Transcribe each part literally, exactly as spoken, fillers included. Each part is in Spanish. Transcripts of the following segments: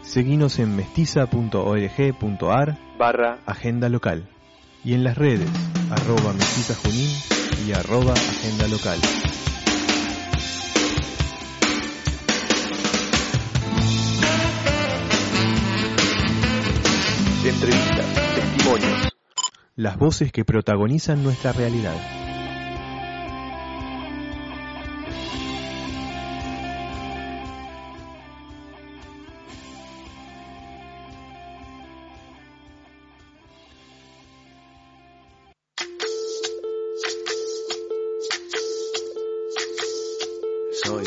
Seguinos en mestiza.org.ar barra agenda local y en las redes arroba mestiza junín y arroba agenda local. Entrevistas, testimonios, las voces que protagonizan nuestra realidad. Soy,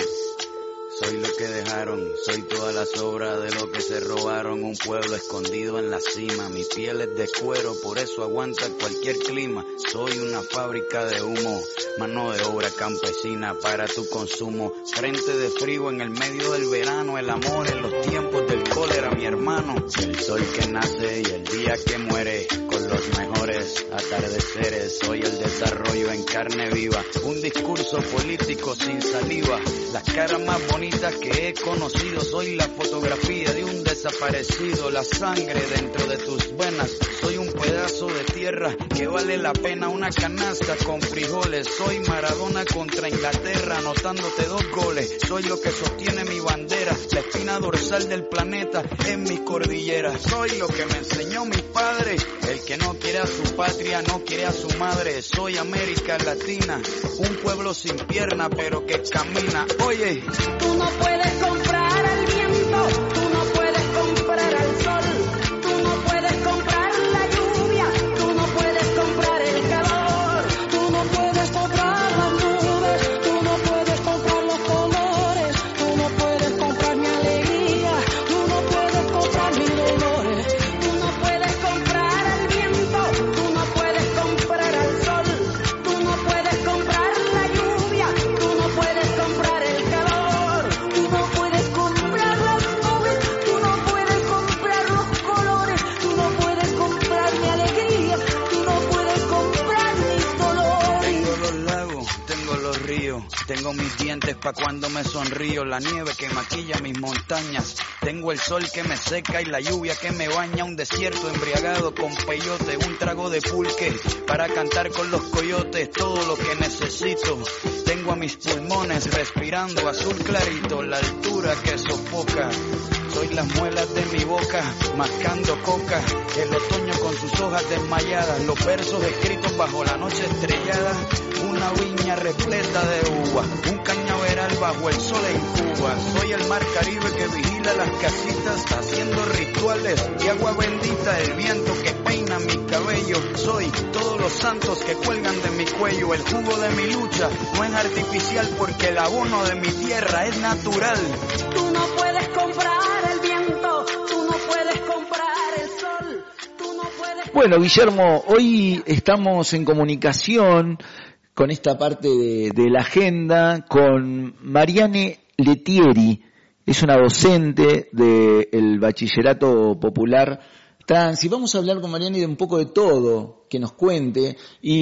soy lo que dejaron, soy toda la sobra de lo que se robaron, un pueblo escondido en la cima, mi piel es de cuero, por eso aguanta cualquier clima, soy una fábrica de humo, mano de obra campesina para tu consumo, frente de frío en el medio del verano, el amor en los tiempos del cólera, mi hermano, el sol que nace y el día que muere, con los mejores atardeceres, soy el desarrollo en carne viva, un discurso político sin saliva, las caras más bonitas que he conocido, soy la fotografía de un desaparecido, la sangre dentro de tus venas, soy un pedazo de tierra que vale la pena una canasta con frijoles, soy Maradona contra Inglaterra anotándote dos goles, soy lo que sostiene mi bandera, la espina dorsal del planeta en mis cordilleras, soy lo que me enseñó mi padre, el que no quiere a su patria no quiere a su madre, soy América Latina, un pueblo sin pierna pero que camina, oye, tú no puedes comprar al viento, tú no puedes comprar al sol, tú no puedes comprar la lluvia, tú no puedes comprar el calor, tú no puedes comprar las nubes, tú no puedes comprar los colores, tú no puedes comprar mi alegría, tú no puedes comprar mis dolores, tú no puedes comprar al viento, tú no puedes comprar al sol, tú no puedes comprar la lluvia, tú no puedes comprar el calor, tú no puedes comprar las nubes, tú no puedes comprar los colores, tú no puedes comprar mi alegría, tú no puedes comprar mis dolores. tengo los lagos, tengo los ríos, tengo mis dientes pa' cuando me sonrío, la nieve que maquilla mis montañas, tengo el sol que me seca y la lluvia que me baña, un desierto embriagado con peyote, un trago de pulque para cantar con los coyotes, todo lo que necesito, tengo a mis pulmones respirando azul clarito, la altura que sofoca, soy las muelas de mi boca, mascando coca, el otoño con sus hojas desmayadas, los versos escritos bajo la noche estrellada, una viña repleta de uva, un cañaveral bajo el sol en Cuba, soy el mar Caribe que vigila las casitas, haciendo rituales y agua bendita, el viento que peina mi cabello, soy todos los santos que cuelgan de mi cuello, el jugo de mi lucha no es artificial porque el abono de mi tierra es natural. Tú no puedes comprar el viento, tú no puedes comprar el sol, tú no puedes... Bueno, Guillermo, hoy estamos en comunicación con esta parte de, de la agenda con Mariane Lettieri, es una docente del Bachillerato Popular Trans, y vamos a hablar con Mariane de un poco de todo, que nos cuente,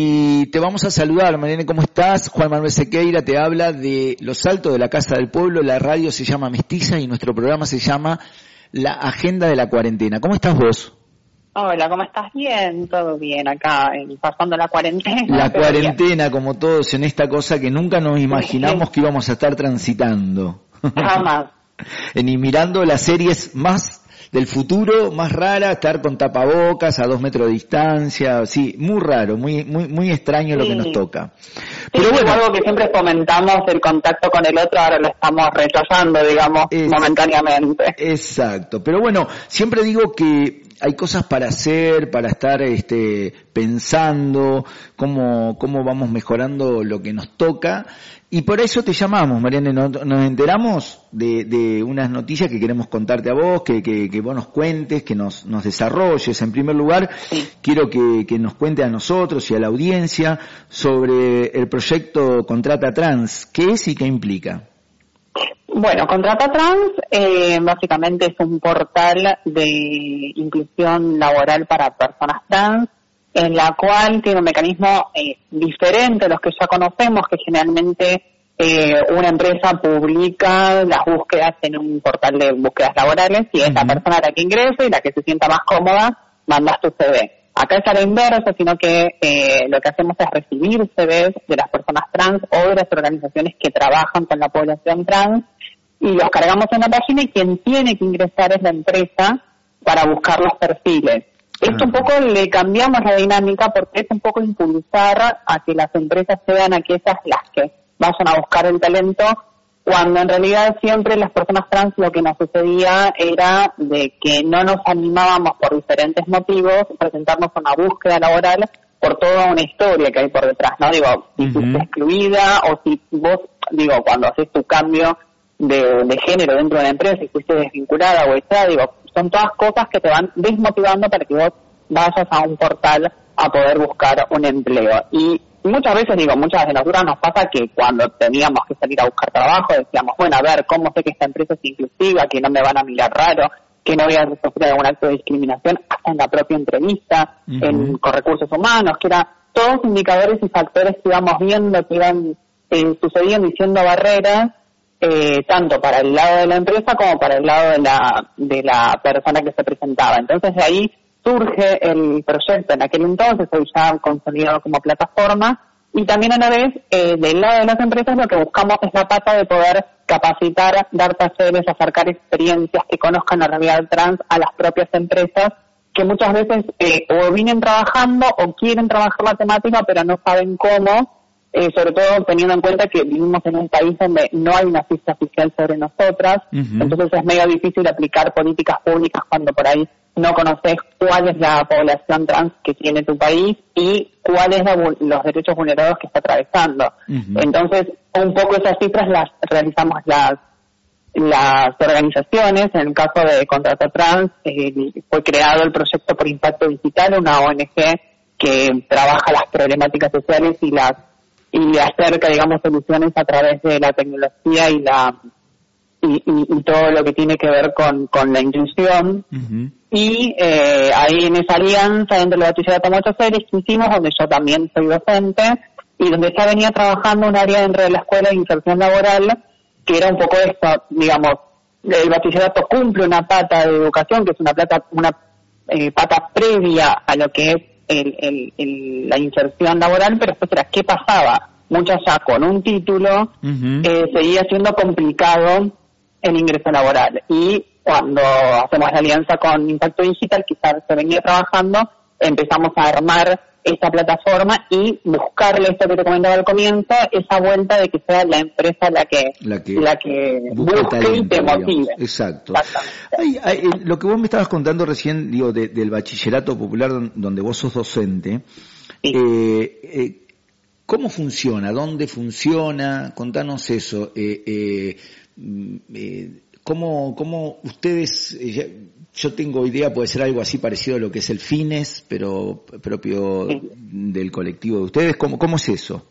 y te vamos a saludar. Mariane, ¿cómo estás? Juan Manuel Sequeira te habla de Los Altos de la Casa del Pueblo, la radio se llama Mestiza y nuestro programa se llama La Agenda de la Cuarentena. ¿Cómo estás vos? Hola, ¿cómo estás? Bien, todo bien acá, pasando la cuarentena. La cuarentena, bien, como todos en esta cosa que nunca nos imaginamos sí. que íbamos a estar transitando. Jamás. Ni mirando las series más del futuro, más rara, estar con tapabocas a dos metros de distancia, sí, muy raro, muy muy muy extraño sí. lo que nos toca. Pero sí, bueno, algo que siempre comentamos, el contacto con el otro, ahora lo estamos rechazando, digamos, es, momentáneamente. Exacto, pero bueno, siempre digo que hay cosas para hacer, para estar este pensando cómo cómo vamos mejorando lo que nos toca. Y por eso te llamamos, Mariane, nos, nos enteramos de, de unas noticias que queremos contarte a vos, que, que, que vos nos cuentes, que nos, nos desarrolles. En primer lugar, sí. quiero que, que nos cuente a nosotros y a la audiencia sobre el proyecto Contrata Trans. ¿Qué es y qué implica? Bueno, Contrata Trans eh, básicamente es un portal de inclusión laboral para personas trans, en la cual tiene un mecanismo eh, diferente a los que ya conocemos, que generalmente eh, una empresa publica las búsquedas en un portal de búsquedas laborales y esa uh-huh. persona es la que ingresa y la que se sienta más cómoda, mandas tu C V. Acá es a la inversa, sino que eh, lo que hacemos es recibir C Vs de las personas trans o de las organizaciones que trabajan con la población trans y los cargamos en la página y quien tiene que ingresar es la empresa para buscar los perfiles. Esto un poco le cambiamos la dinámica porque es un poco impulsar a que las empresas sean aquellas las que vayan a buscar el talento, cuando en realidad siempre las personas trans lo que nos sucedía era de que no nos animábamos por diferentes motivos a presentarnos a una búsqueda laboral por toda una historia que hay por detrás, ¿no? Digo, si uh-huh. fuiste excluida o si vos, digo, cuando haces tu cambio de, de género dentro de la empresa y fuiste desvinculada o echada, digo, son todas cosas que te van desmotivando para que vos vayas a un portal a poder buscar un empleo. Y muchas veces, digo, muchas de nosotras nos pasa que cuando teníamos que salir a buscar trabajo decíamos, bueno, a ver, ¿cómo sé que esta empresa es inclusiva, que no me van a mirar raro, que no voy a sufrir algún acto de discriminación hasta en la propia entrevista, uh-huh. en, con recursos humanos, que eran todos indicadores y factores que íbamos viendo, que iban eh, sucediendo y siendo barreras, eh, tanto para el lado de la empresa como para el lado de la, de la persona que se presentaba. Entonces de ahí surge el proyecto en aquel entonces, hoy ya consolidado como plataforma, y también a la vez, eh, del lado de las empresas lo que buscamos es la pata de poder capacitar, dar talleres, acercar experiencias que conozcan la realidad trans a las propias empresas, que muchas veces eh, o vienen trabajando o quieren trabajar la temática, pero no saben cómo, eh, sobre todo teniendo en cuenta que vivimos en un país donde no hay una ficha oficial sobre nosotras, uh-huh. entonces es medio difícil aplicar políticas públicas cuando por ahí no conoces cuál es la población trans que tiene tu país y cuáles son los derechos vulnerados que está atravesando. Uh-huh. Entonces, un poco esas cifras las realizamos las las organizaciones. En el caso de Contrata Trans, eh, fue creado el proyecto por Impacto Digital, una O N G que trabaja las problemáticas sociales y las y acerca, digamos, soluciones a través de la tecnología y la y, y, y todo lo que tiene que ver con, con la inclusión. Uh-huh. Y eh, ahí en esa alianza entre el bachillerato Mochoseres que hicimos, donde yo también soy docente, y donde ya venía trabajando un área dentro de la escuela de inserción laboral, que era un poco esto, digamos, el bachillerato cumple una pata de educación, que es una plata, una eh, pata previa a lo que es el, el, el, la inserción laboral, pero después era qué pasaba. Muchas ya con un título, uh-huh. eh, seguía siendo complicado el ingreso laboral. Y cuando hacemos la alianza con Impacto Digital, quizás se venía trabajando, empezamos a armar esta plataforma y buscarle esto que te comentaba al comienzo, esa vuelta de que sea la empresa la que la que, la que busque talento, y te motive. Digamos. Exacto. Ay, ay, lo que vos me estabas contando recién, digo, de, del bachillerato popular donde vos sos docente, sí. eh, eh, ¿cómo funciona? ¿Dónde funciona? Contanos eso. Eh, eh, eh, ¿Cómo, cómo ustedes, yo tengo idea, puede ser algo así parecido a lo que es el Fines, pero propio sí. del colectivo de ustedes? ¿Cómo, cómo es eso?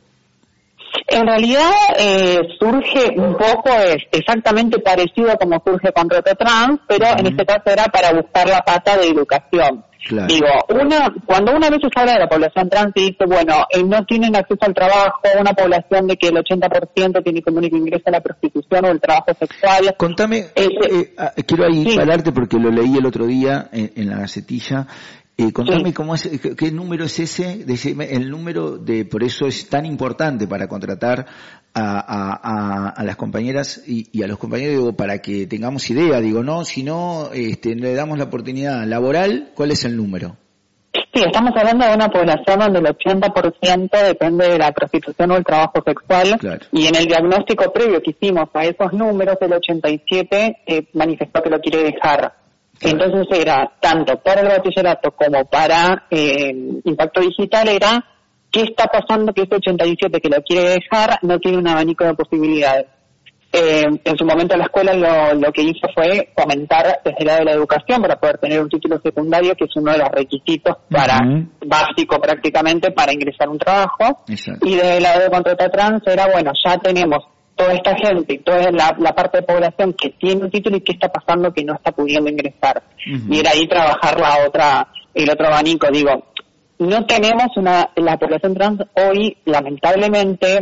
En realidad eh, surge un poco, es exactamente parecido a como surge Contrata Trans, pero uh-huh. en este caso era para buscar la pata de educación. Claro. Digo, una, cuando una vez se habla de la población trans y dice, bueno, eh, no tienen acceso al trabajo, una población de que el ochenta por ciento tiene como único ingreso a la prostitución o el trabajo sexual. Contame, eh, eh, quiero ahí sí. pararte porque lo leí el otro día en, en la Gacetilla. Eh, contame sí. cómo es, qué, qué número es ese, decime, el número de, por eso es tan importante para contratar a, a, a, a las compañeras y, y a los compañeros, digo, para que tengamos idea, digo, no, si no, este, le damos la oportunidad laboral, ¿cuál es el número? Sí, estamos hablando de una población donde el ochenta por ciento depende de la prostitución o el trabajo sexual, claro. y en el diagnóstico previo que hicimos a esos números, el ochenta y siete por ciento eh, manifestó que lo quiere dejar. Claro. Entonces era, tanto para el bachillerato como para eh, Impacto Digital, era qué está pasando que ese ochenta y siete que lo quiere dejar no tiene un abanico de posibilidades. Eh, en su momento la escuela lo, lo que hizo fue fomentar desde el lado de la educación para poder tener un título secundario, que es uno de los requisitos para uh-huh. básico prácticamente para ingresar a un trabajo. Exacto. Y desde el lado de Contrata Trans era, bueno, ya tenemos toda esta gente y toda la, la parte de población que tiene un título y qué está pasando que no está pudiendo ingresar. Uh-huh. Y era ahí trabajar la otra, el otro abanico. Digo, no tenemos una, la población trans hoy, lamentablemente,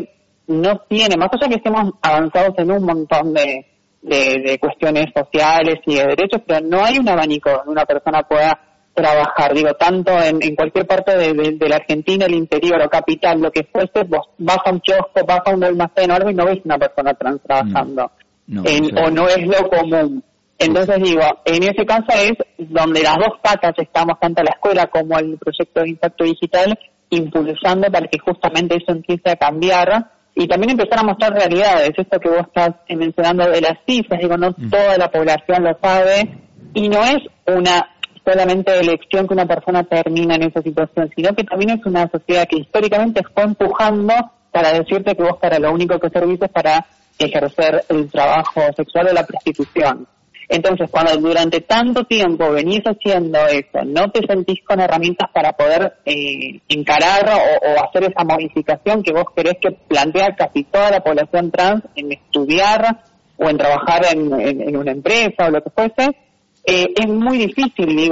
no tiene, más allá que estemos avanzados en un montón de, de, de cuestiones sociales y de derechos, pero no hay un abanico donde una persona pueda trabajar, digo, tanto en, en cualquier parte de, de, de la Argentina, el interior o capital, lo que fuese, vos vas a un kiosco, vas a un almacén o algo y no ves una persona trans trabajando, no, no, en, no, o no es lo común. Entonces digo, en ese caso es donde las dos patas estamos, tanto la escuela como el proyecto de impacto digital, impulsando para que justamente eso empiece a cambiar y también empezar a mostrar realidades. Esto que vos estás mencionando de las cifras, digo, no mm. toda la población lo sabe y no es una solamente elección que una persona termina en esa situación, sino que también es una sociedad que históricamente fue empujando para decirte que vos para lo único que servís es para ejercer el trabajo sexual o la prostitución. Entonces, cuando durante tanto tiempo venís haciendo eso, no te sentís con herramientas para poder eh, encarar o, o hacer esa modificación que vos querés que plantea casi toda la población trans en estudiar o en trabajar en, en, en una empresa o lo que fuese, eh, es muy difícil, digo,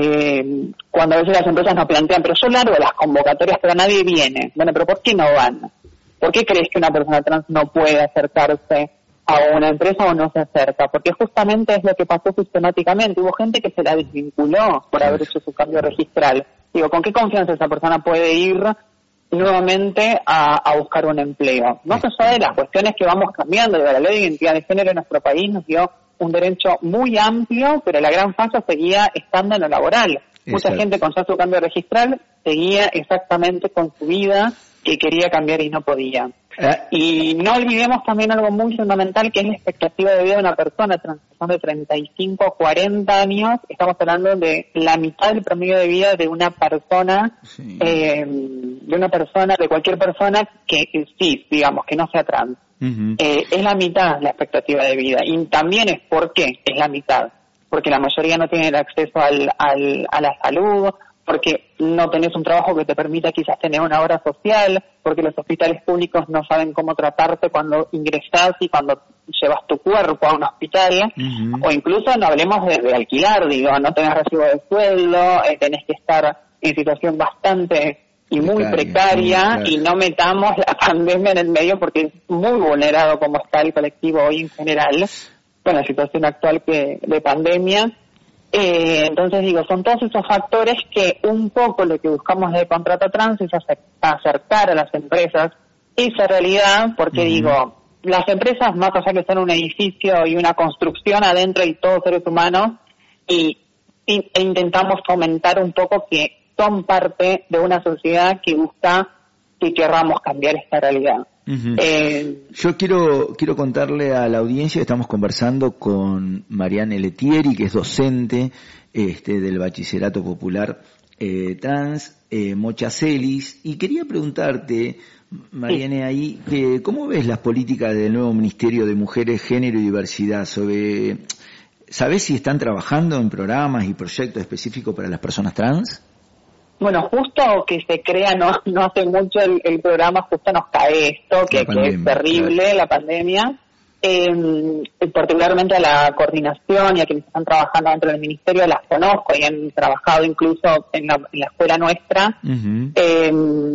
eh, cuando a veces las empresas nos plantean, pero yo largo las convocatorias, pero nadie viene. Bueno, pero ¿por qué no van? ¿Por qué crees que una persona trans no puede acercarse a una empresa o no se acerca? Porque justamente es lo que pasó sistemáticamente. Hubo gente que se la desvinculó por haber hecho su cambio registral. Digo, ¿con qué confianza esa persona puede ir nuevamente a, a buscar un empleo? Más allá de las cuestiones que vamos cambiando, de la ley de identidad de género en nuestro país nos dio un derecho muy amplio, pero la gran falla seguía estando en lo laboral. Exacto. Mucha gente con ya su cambio registral seguía exactamente con su vida que quería cambiar y no podía. ¿Eh? Y no olvidemos también algo muy fundamental, que es la expectativa de vida de una persona trans de treinta y cinco a cuarenta años. Estamos hablando de la mitad del promedio de vida de una persona, sí. eh, de una persona, de cualquier persona que sí, digamos, que no sea trans. Uh-huh. Eh, es la mitad la expectativa de vida. Y también es por qué es la mitad. Porque la mayoría no tiene el acceso al, al, a la salud, porque no tenés un trabajo que te permita quizás tener una obra social, porque los hospitales públicos no saben cómo tratarte cuando ingresás y cuando llevas tu cuerpo a un hospital, uh-huh. o incluso no hablemos de, de alquilar, digo, no tenés recibo de sueldo, eh, tenés que estar en situación bastante y muy precaria, precaria y no metamos la pandemia en el medio porque es muy vulnerado como está el colectivo hoy en general, con la situación actual que de pandemia. Eh, entonces digo, son todos esos factores que un poco lo que buscamos de Contrata Trans es acercar a las empresas esa realidad, porque uh-huh. digo, las empresas más allá que son un edificio y una construcción adentro y todos seres humanos, y, y e intentamos fomentar un poco que son parte de una sociedad que busca que querramos cambiar esta realidad. Uh-huh. Eh, Yo quiero quiero contarle a la audiencia que estamos conversando con Mariane Letieri, que es docente este, del Bachillerato Popular eh, Trans, eh, Mochacelis, y quería preguntarte, Mariane, sí. ahí, que, ¿cómo ves las políticas del nuevo Ministerio de Mujeres, Género y Diversidad? Sobre, ¿sabés si están trabajando en programas y proyectos específicos para las personas trans? Bueno, justo que se crea no no hace mucho el, el programa, justo nos cae esto, que, pandemia, que es terrible, claro. la pandemia, eh, particularmente a la coordinación y a quienes están trabajando dentro del ministerio, las conozco y han trabajado incluso en la, en la escuela nuestra. Uh-huh. Eh,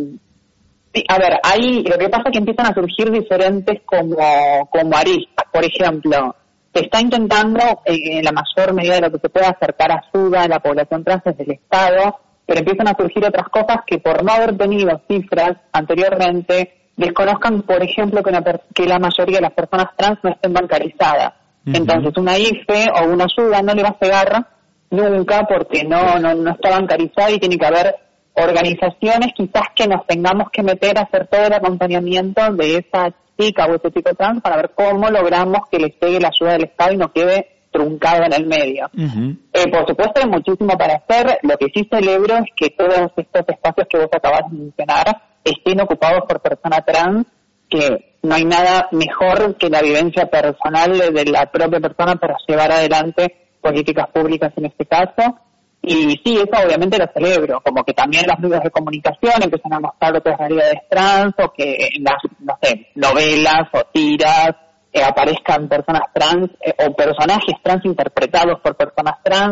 sí, a ver, ahí lo que pasa es que empiezan a surgir diferentes como, como aristas. Por ejemplo, se está intentando eh, en la mayor medida de lo que se pueda acercar ayuda a la población trans desde el Estado, pero empiezan a surgir otras cosas que por no haber tenido cifras anteriormente desconozcan, por ejemplo, que, una per- que la mayoría de las personas trans no estén bancarizadas. Uh-huh. Entonces, una I F E o una ayuda no le va a llegar nunca porque no, no, no está bancarizada y tiene que haber organizaciones quizás que nos tengamos que meter a hacer todo el acompañamiento de esa chica o ese chico trans para ver cómo logramos que le llegue la ayuda del Estado y no quede truncado en el medio. Uh-huh. Eh, por supuesto hay muchísimo para hacer. Lo que sí celebro es que todos estos espacios que vos acabas de mencionar estén ocupados por personas trans, que no hay nada mejor que la vivencia personal de la propia persona para llevar adelante políticas públicas en este caso. Y sí, eso obviamente lo celebro, como que también los medios de comunicación empiezan a mostrar otras realidades trans, o que en las, no sé, novelas o tiras Eh, aparezcan personas trans eh, o personajes trans interpretados por personas trans.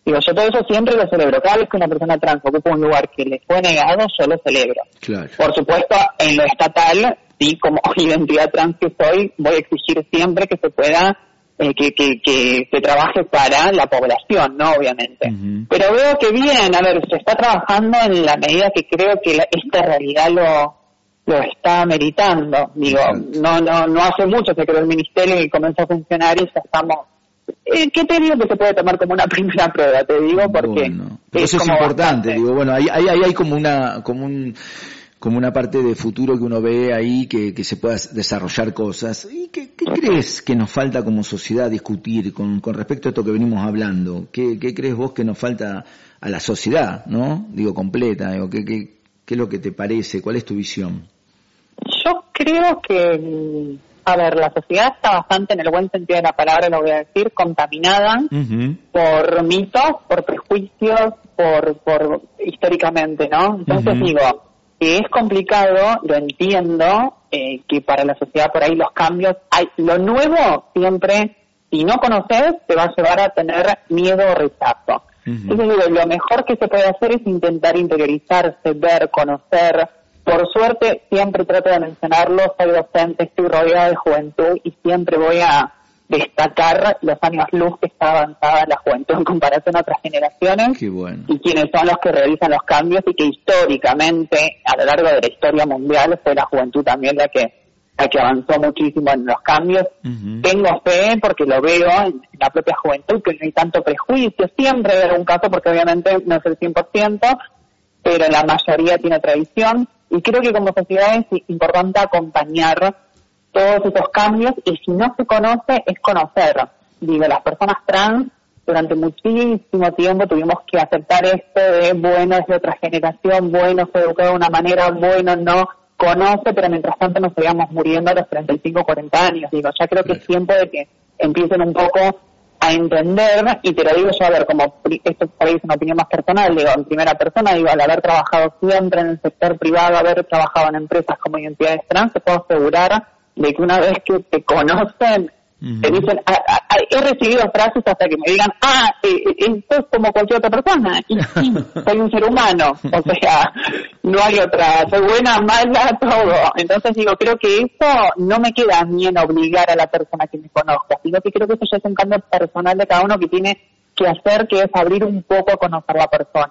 Digo, yo todo eso siempre lo celebro. Cada vez que una persona trans ocupa un lugar que le fue negado, yo lo celebro. Claro. Por supuesto, en lo estatal, sí, como identidad trans que soy, voy a exigir siempre que se pueda, eh, que, que, que se trabaje para la población, ¿no? Obviamente. Uh-huh. Pero veo que bien, a ver, se está trabajando en la medida que creo que la, esta realidad lo, lo está meritando. Digo, uh-huh. no, no, no hace mucho que creó el ministerio y comenzó a funcionar y ya estamos. Eh, ¿Qué te digo que se puede tomar como una primera prueba? Te digo porque bueno, eso es importante. Bastante. Digo, bueno, ahí, ahí, ahí hay como una, como un, como una parte de futuro que uno ve ahí que, que se pueda desarrollar cosas. ¿Y qué, qué crees que nos falta como sociedad discutir con, con respecto a esto que venimos hablando? ¿Qué, qué crees vos que nos falta a la sociedad, no? Digo, completa. Digo, ¿qué, qué, qué es lo que te parece? ¿Cuál es tu visión? Yo creo que, a ver, la sociedad está bastante, en el buen sentido de la palabra, lo voy a decir, contaminada uh-huh. por mitos, por prejuicios, por, por históricamente, ¿no? Entonces uh-huh. digo, que es complicado, lo entiendo, eh, que para la sociedad por ahí los cambios, hay lo nuevo siempre, si no conoces, te va a llevar a tener miedo o rechazo. Uh-huh. Entonces digo, lo mejor que se puede hacer es intentar interiorizarse, ver, conocer. Por suerte, siempre trato de mencionarlo, soy docente, estoy rodeada de juventud y siempre voy a destacar los años luz que está avanzada la juventud en comparación a otras generaciones. Qué bueno. Y quienes son los que realizan los cambios y que históricamente, a lo largo de la historia mundial, fue la juventud también la que la que avanzó muchísimo en los cambios. Uh-huh. Tengo fe porque lo veo en la propia juventud, que no hay tanto prejuicio, siempre hay algún caso porque obviamente no es el cien por ciento, pero la mayoría tiene tradición. Y creo que como sociedad es importante acompañar todos esos cambios y si no se conoce, es conocer. Digo, las personas trans durante muchísimo tiempo tuvimos que aceptar esto de, bueno, es de otra generación, bueno, fue educado de una manera, bueno, no conoce, pero mientras tanto nos seguíamos muriendo a los treinta y cinco, cuarenta años. Digo, ya creo que es tiempo de que empiecen un poco a entender, y te lo digo yo, a ver, como esto por ahí es una opinión más personal, digo, en primera persona, digo, al haber trabajado siempre en el sector privado, haber trabajado en empresas como identidades trans, te puedo asegurar de que una vez que te conocen, uh-huh. te dicen, ah, ah, he recibido frases hasta que me digan, ah, eh, esto es como cualquier otra persona, y sí, soy un ser humano, o sea, no hay otra, soy buena, mala, todo. Entonces digo, creo que eso no me queda a mí en obligar a la persona que me conozca, sino que creo que eso ya es un cambio personal de cada uno que tiene que hacer, que es abrir un poco a conocer a la persona.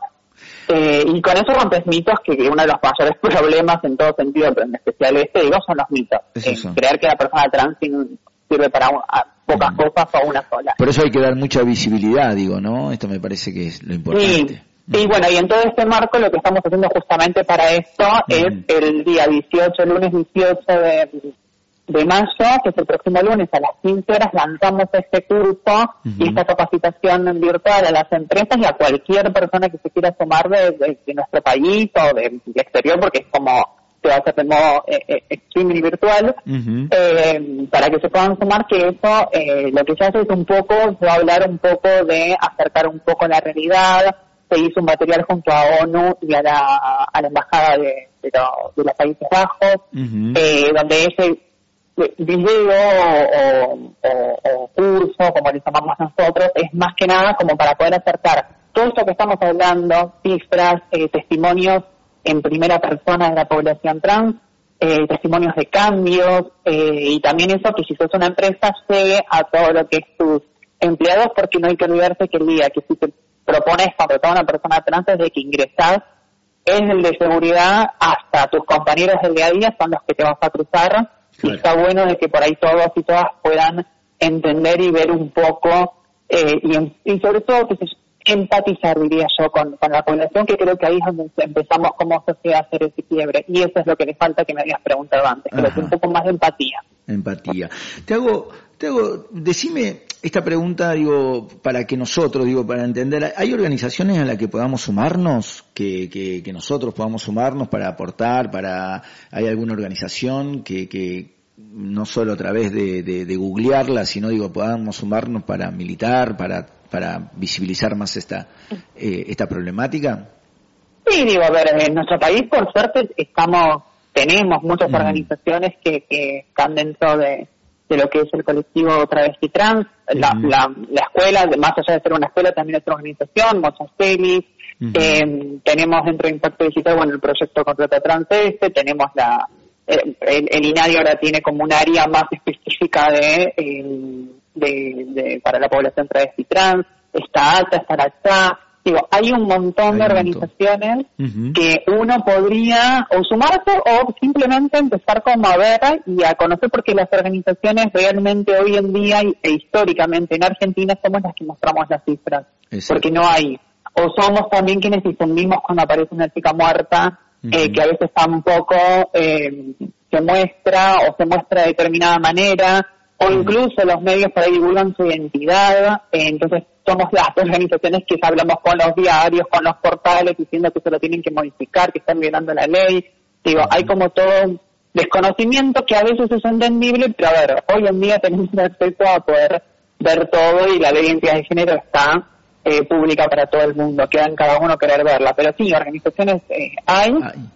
Eh, y con eso rompes mitos, que, que uno de los mayores problemas en todo sentido, pero en especial este, digo, son los mitos. Eh, creer que la persona trans sirve para un, a pocas mm. cosas o una sola. Por eso hay que dar mucha visibilidad, digo, ¿no? Esto me parece que es lo importante. Sí. Y bueno, y en todo este marco lo que estamos haciendo justamente para esto mm. es el día dieciocho, lunes dieciocho de, de mayo, que es el próximo lunes a las quince horas, lanzamos este curso uh-huh. y esta capacitación virtual a las empresas y a cualquier persona que se quiera sumar de, de, de nuestro país o del de exterior, porque es como se va a hacer de modo eh, streaming virtual, uh-huh. eh, para que se puedan sumar, que eso eh, lo que se hace es un poco, se va a hablar un poco de acercar un poco la realidad. Se hizo un material junto a ONU y a la, a la Embajada de, de, lo, de los Países Bajos, uh-huh. eh, donde ese video o, o, o curso, como le llamamos nosotros, es más que nada como para poder acercar todo esto que estamos hablando, cifras, eh, testimonios en primera persona de la población trans, eh, testimonios de cambios, eh, y también eso que si sos una empresa llegue a todo lo que es tus empleados, porque no hay que olvidarse que el día que si te propones contratar a una persona trans desde que ingresás, es el de seguridad hasta tus compañeros del día a día son los que te vas a cruzar, claro. Y está bueno de que por ahí todos y todas puedan entender y ver un poco, eh, y, y sobre todo que se empatizar, diría yo, con, con la población, que creo que ahí es donde empezamos como sociedad a hacer ese quiebre, y eso es lo que le falta que me habías preguntado antes, creo que un poco más de empatía. Empatía. Te hago, te hago, decime esta pregunta, digo, para que nosotros, digo, para entender, ¿hay organizaciones a las que podamos sumarnos, que, que, que nosotros podamos sumarnos para aportar, para, hay alguna organización que, que no solo a través de, de, de googlearla, sino, digo, podamos sumarnos para militar, para para visibilizar más esta eh, esta problemática? Sí, digo, a ver, en nuestro país, por suerte, estamos tenemos muchas mm. organizaciones que, que están dentro de, de lo que es el colectivo travesti trans. Uh-huh. La, la, la escuela, más allá de ser una escuela, también es una organización, Mozastelis. Uh-huh. Eh, tenemos dentro de Impacto Digital, bueno, el proyecto Contrata Trans este, tenemos la, eh, el, el INADI ahora tiene como un área más específica de, eh, de, de para la población travesti trans, está ATA, está ATA. Digo, hay un montón hay de organizaciones uh-huh. que uno podría o sumarse o simplemente empezar como a ver y a conocer, porque las organizaciones realmente hoy en día e históricamente en Argentina somos las que mostramos las cifras. Exacto. Porque no hay. O somos también quienes difundimos cuando aparece una chica muerta, uh-huh. eh, que a veces tampoco eh, se muestra o se muestra de determinada manera, o incluso los medios por ahí divulgan su identidad, eh, entonces somos las organizaciones que hablamos con los diarios, con los portales, diciendo que se lo tienen que modificar, que están violando la ley. Digo, hay como todo un desconocimiento que a veces es entendible, pero a ver, hoy en día tenemos acceso a poder ver todo y la ley de identidad de género está eh, pública para todo el mundo, queda en cada uno querer verla. Pero sí, organizaciones eh, hay,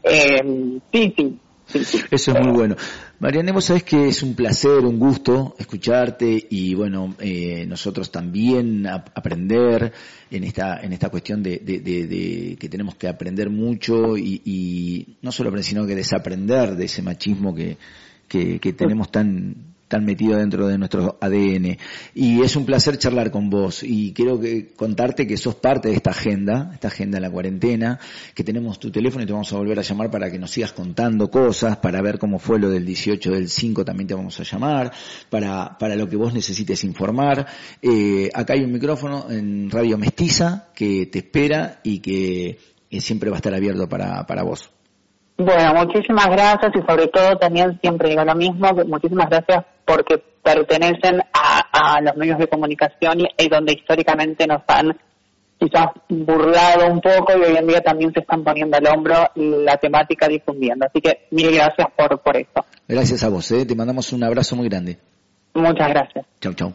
eh, sí, sí. Sí, sí. Eso es muy bueno. Mariane, vos sabés que es un placer, un gusto escucharte y bueno, eh, nosotros también a, aprender en esta en esta cuestión de, de, de, de que tenemos que aprender mucho y, y no solo aprender, sino que desaprender de ese machismo que, que, que tenemos tan tan metido dentro de nuestro A D N. Y es un placer charlar con vos y quiero que contarte que sos parte de esta agenda, esta agenda en la cuarentena, que tenemos tu teléfono y te vamos a volver a llamar para que nos sigas contando cosas, para ver cómo fue lo del dieciocho del cinco también te vamos a llamar, para para lo que vos necesites informar. Eh, acá hay un micrófono en Radio Mestiza que te espera y que, que siempre va a estar abierto para para vos. Bueno, muchísimas gracias y sobre todo también siempre digo lo mismo, muchísimas gracias porque pertenecen a, a los medios de comunicación y, y donde históricamente nos han quizás burlado un poco y hoy en día también se están poniendo al hombro la temática difundiendo. Así que mil gracias por, por eso. Gracias a vos, ¿eh? Te mandamos un abrazo muy grande. Muchas gracias. Chau, chau.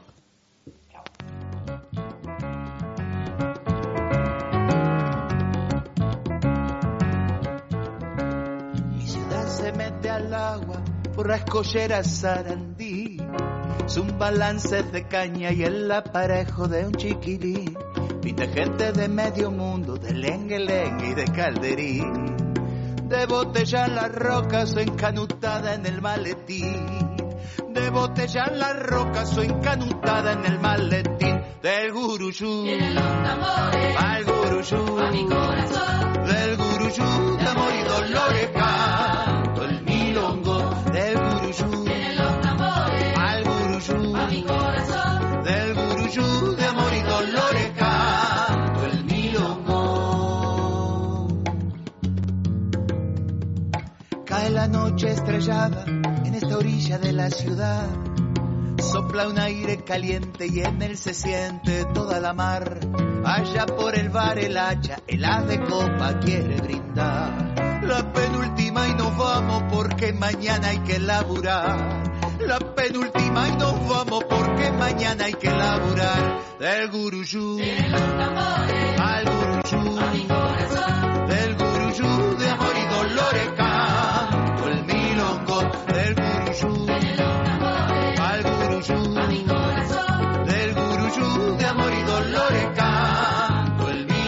Se mete al agua por la escollera Sarandí, son balances de caña y el aparejo de un chiquilín, pinta gente de medio mundo, de lengue-lengue y de calderí, de botella en las rocas o encanutada en el maletín, de botella en las rocas o encanutada en el maletín, del guruyú, al guruyú, a mi corazón, del guruyú de amor y dolores canto el milongo, del guruyú, al guruyú, a mi corazón, del guruyú de amor y dolores canto el milongo. Cae la noche estrellada en esta orilla de la ciudad, sopla un aire caliente y en él se siente toda la mar. Allá por el bar el hacha, el haz de copa quiere brindar. La penúltima y nos vamos porque mañana hay que laburar. La penúltima y nos vamos porque mañana hay que laburar. Del guruyú, al guruyú, a mi corazón, del guruyú de amor y dolores canto el milongo, del guruyú, al guruyú, a mi corazón, del guruyú de amor y dolores canto el milongo.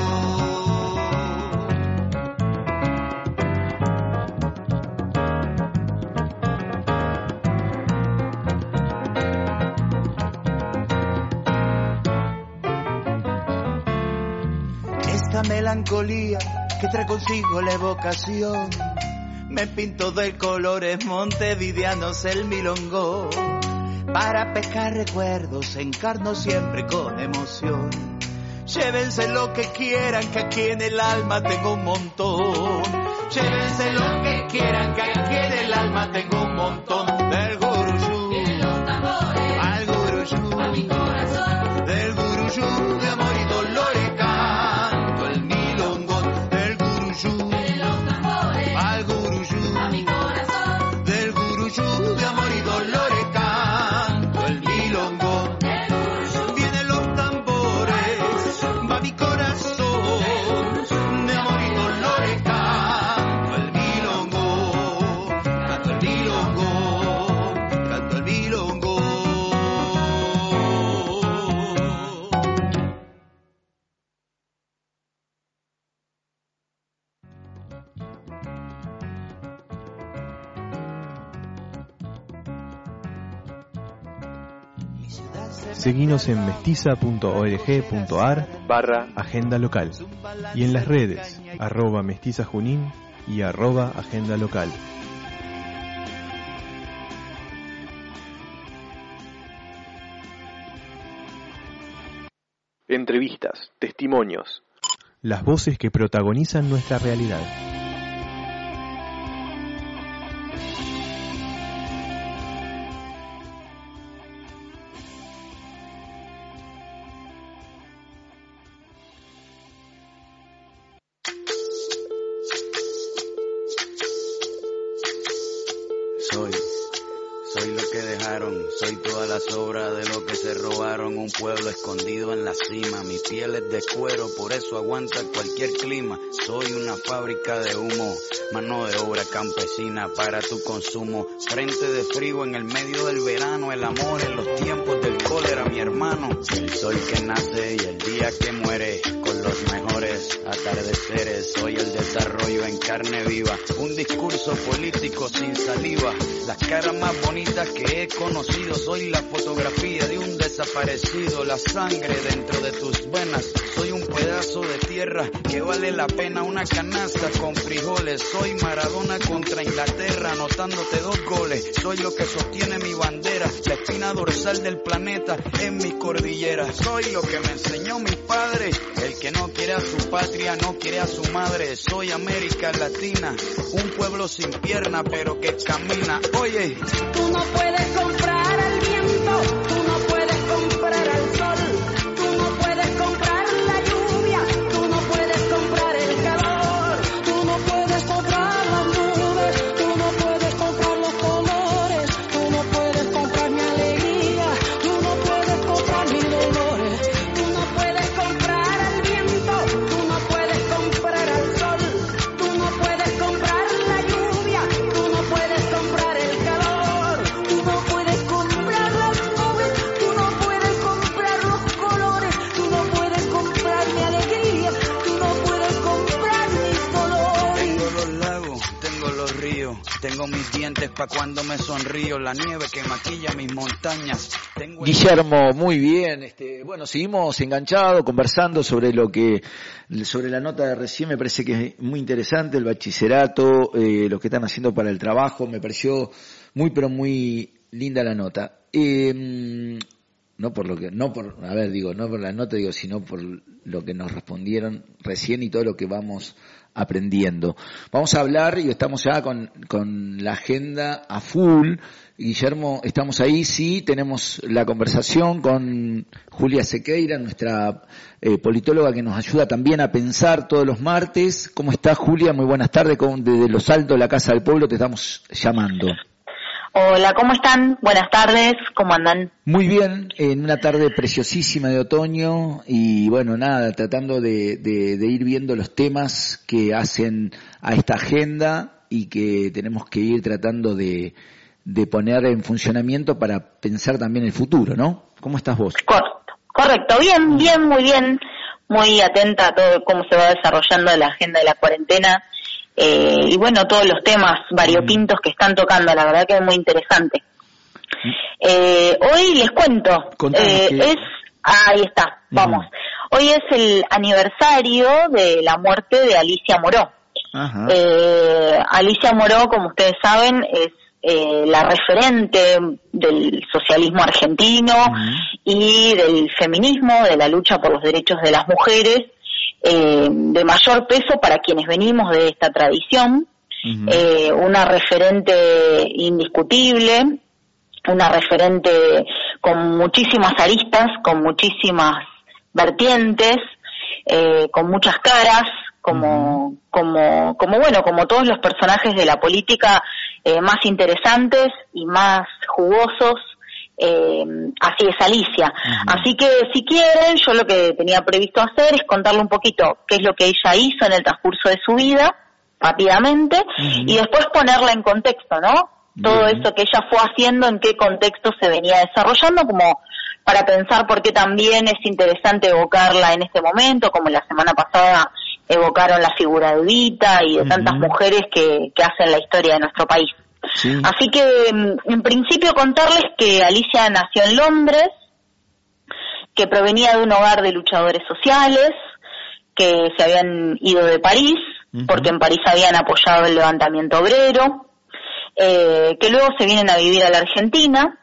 Esta melancolía que trae consigo la evocación, me pinto de colores montevideanos el milongo. Para pescar recuerdos encarno siempre con emoción. Llévense lo que quieran, que aquí en el alma tengo un montón. Llévense lo que quieran, que aquí en el alma tengo un montón. Del guruyú, al guruyú, a mi corazón, del guruyú de amor y dolores canto el milongo. Del guruyú, al guruyú, a mi corazón, del guruyú de amor y dolores canto el milongo. Vienen los tambores, va mi corazón, de amor y dolores canto el milongo, canto el milongo, canto Seguinos en mestiza punto org punto ar barra agenda local y en las redes arroba mestiza junín y arroba agenda local. Entrevistas, testimonios. Las voces que protagonizan nuestra realidad. Soy, soy lo que dejaron, soy toda la sobra de lo que se robaron, un pueblo escondido en la cima, mi piel es de cuero, por eso aguanta cualquier clima, soy una fábrica de humo, mano de obra campesina para tu consumo, frente de frío en el medio del verano, el amor en los tiempos del cólera, mi hermano, el sol que nace y el día que muere, con los mejores atardeceres, soy el desarrollo en carne viva, un discurso político sin saliva, las caras más bonitas que he conocido, soy la fotografía de un desaparecido, la sangre dentro de tus venas, soy un pedazo de tierra que vale la pena una canasta con frijoles, soy Maradona contra Inglaterra anotándote dos goles, soy lo que sostiene mi bandera, la espina dorsal del planeta en mi cordillera, soy lo que me enseñó mi padre, el que no quiere a su patria no quiere a su madre, soy América Latina, un pueblo sin pierna pero que camina, oye. Tú no puedes comprar al viento, tú no puedes comprar al sol, tú no puedes comprar la lluvia, tú no puedes comprar el calor, tú no puedes comprar las nubes, tú no puedes comprar los colores, tú no puedes comprar mi alegría, tú no puedes comprar mis dolores, tú no puedes comprar al viento, tú no puedes comprar al sol, tú no puedes comprar la lluvia, tú no puedes comprar el calor, tú no puedes comprar las nubes, tú no puedes comprar los colores, tú no puedes comprar mi alegría, tú no puedes comprar mis dolores. Tengo los lagos, tengo los ríos, tengo mis dientes pa' cuando me sonrío, la nieve que maquilla mis montañas. Tengo el- Guillermo, muy bien. Este, bueno, seguimos enganchados, conversando sobre lo que, sobre la nota de recién. Me parece que es muy interesante el bachillerato, eh, lo que están haciendo para el trabajo. Me pareció muy, pero muy linda la nota. Eh, no por lo que, no por, a ver, digo, no por la nota, digo, sino por lo que nos respondieron recién y todo lo que vamos aprendiendo. Vamos a hablar, y estamos ya con, con la agenda a full. Guillermo, estamos ahí, sí, tenemos la conversación con Julia Sequeira, nuestra eh, politóloga que nos ayuda también a pensar todos los martes. ¿Cómo estás, Julia? Muy buenas tardes, con, desde Los Altos de la Casa del Pueblo te estamos llamando. Hola, ¿cómo están? Buenas tardes, ¿cómo andan? Muy bien, en una tarde preciosísima de otoño y bueno, nada, tratando de, de, de ir viendo los temas que hacen a esta agenda y que tenemos que ir tratando de, de poner en funcionamiento para pensar también el futuro, ¿no? ¿Cómo estás vos? Correcto, correcto, bien, bien, muy bien, muy atenta a todo cómo se va desarrollando la agenda de la cuarentena. Eh, y bueno, todos los temas variopintos que están tocando, la verdad que es muy interesante. Eh, hoy les cuento, eh, que... es, ahí está, vamos. Uh-huh. Hoy es el aniversario de la muerte de Alicia Moró. Uh-huh. Eh, Alicia Moró, como ustedes saben, es eh, la referente del socialismo argentino uh-huh. y del feminismo, de la lucha por los derechos de las mujeres. Eh, de mayor peso para quienes venimos de esta tradición, uh-huh. eh, una referente indiscutible, una referente con muchísimas aristas, con muchísimas vertientes, eh, con muchas caras, como, uh-huh. como, como bueno, como todos los personajes de la política eh, más interesantes y más jugosos. Eh, así es Alicia. Uh-huh. Así que si quieren, yo lo que tenía previsto hacer es contarle un poquito qué es lo que ella hizo en el transcurso de su vida, rápidamente, uh-huh. y después ponerla en contexto, ¿no? Todo uh-huh. eso que ella fue haciendo, en qué contexto se venía desarrollando, como para pensar por qué también es interesante evocarla en este momento, como la semana pasada evocaron la figura de Evita y de uh-huh. tantas mujeres que, que hacen la historia de nuestro país. Sí. Así que, en principio, contarles que Alicia nació en Londres, que provenía de un hogar de luchadores sociales que se habían ido de París, uh-huh. porque en París habían apoyado el levantamiento obrero, eh, que luego se vienen a vivir a la Argentina.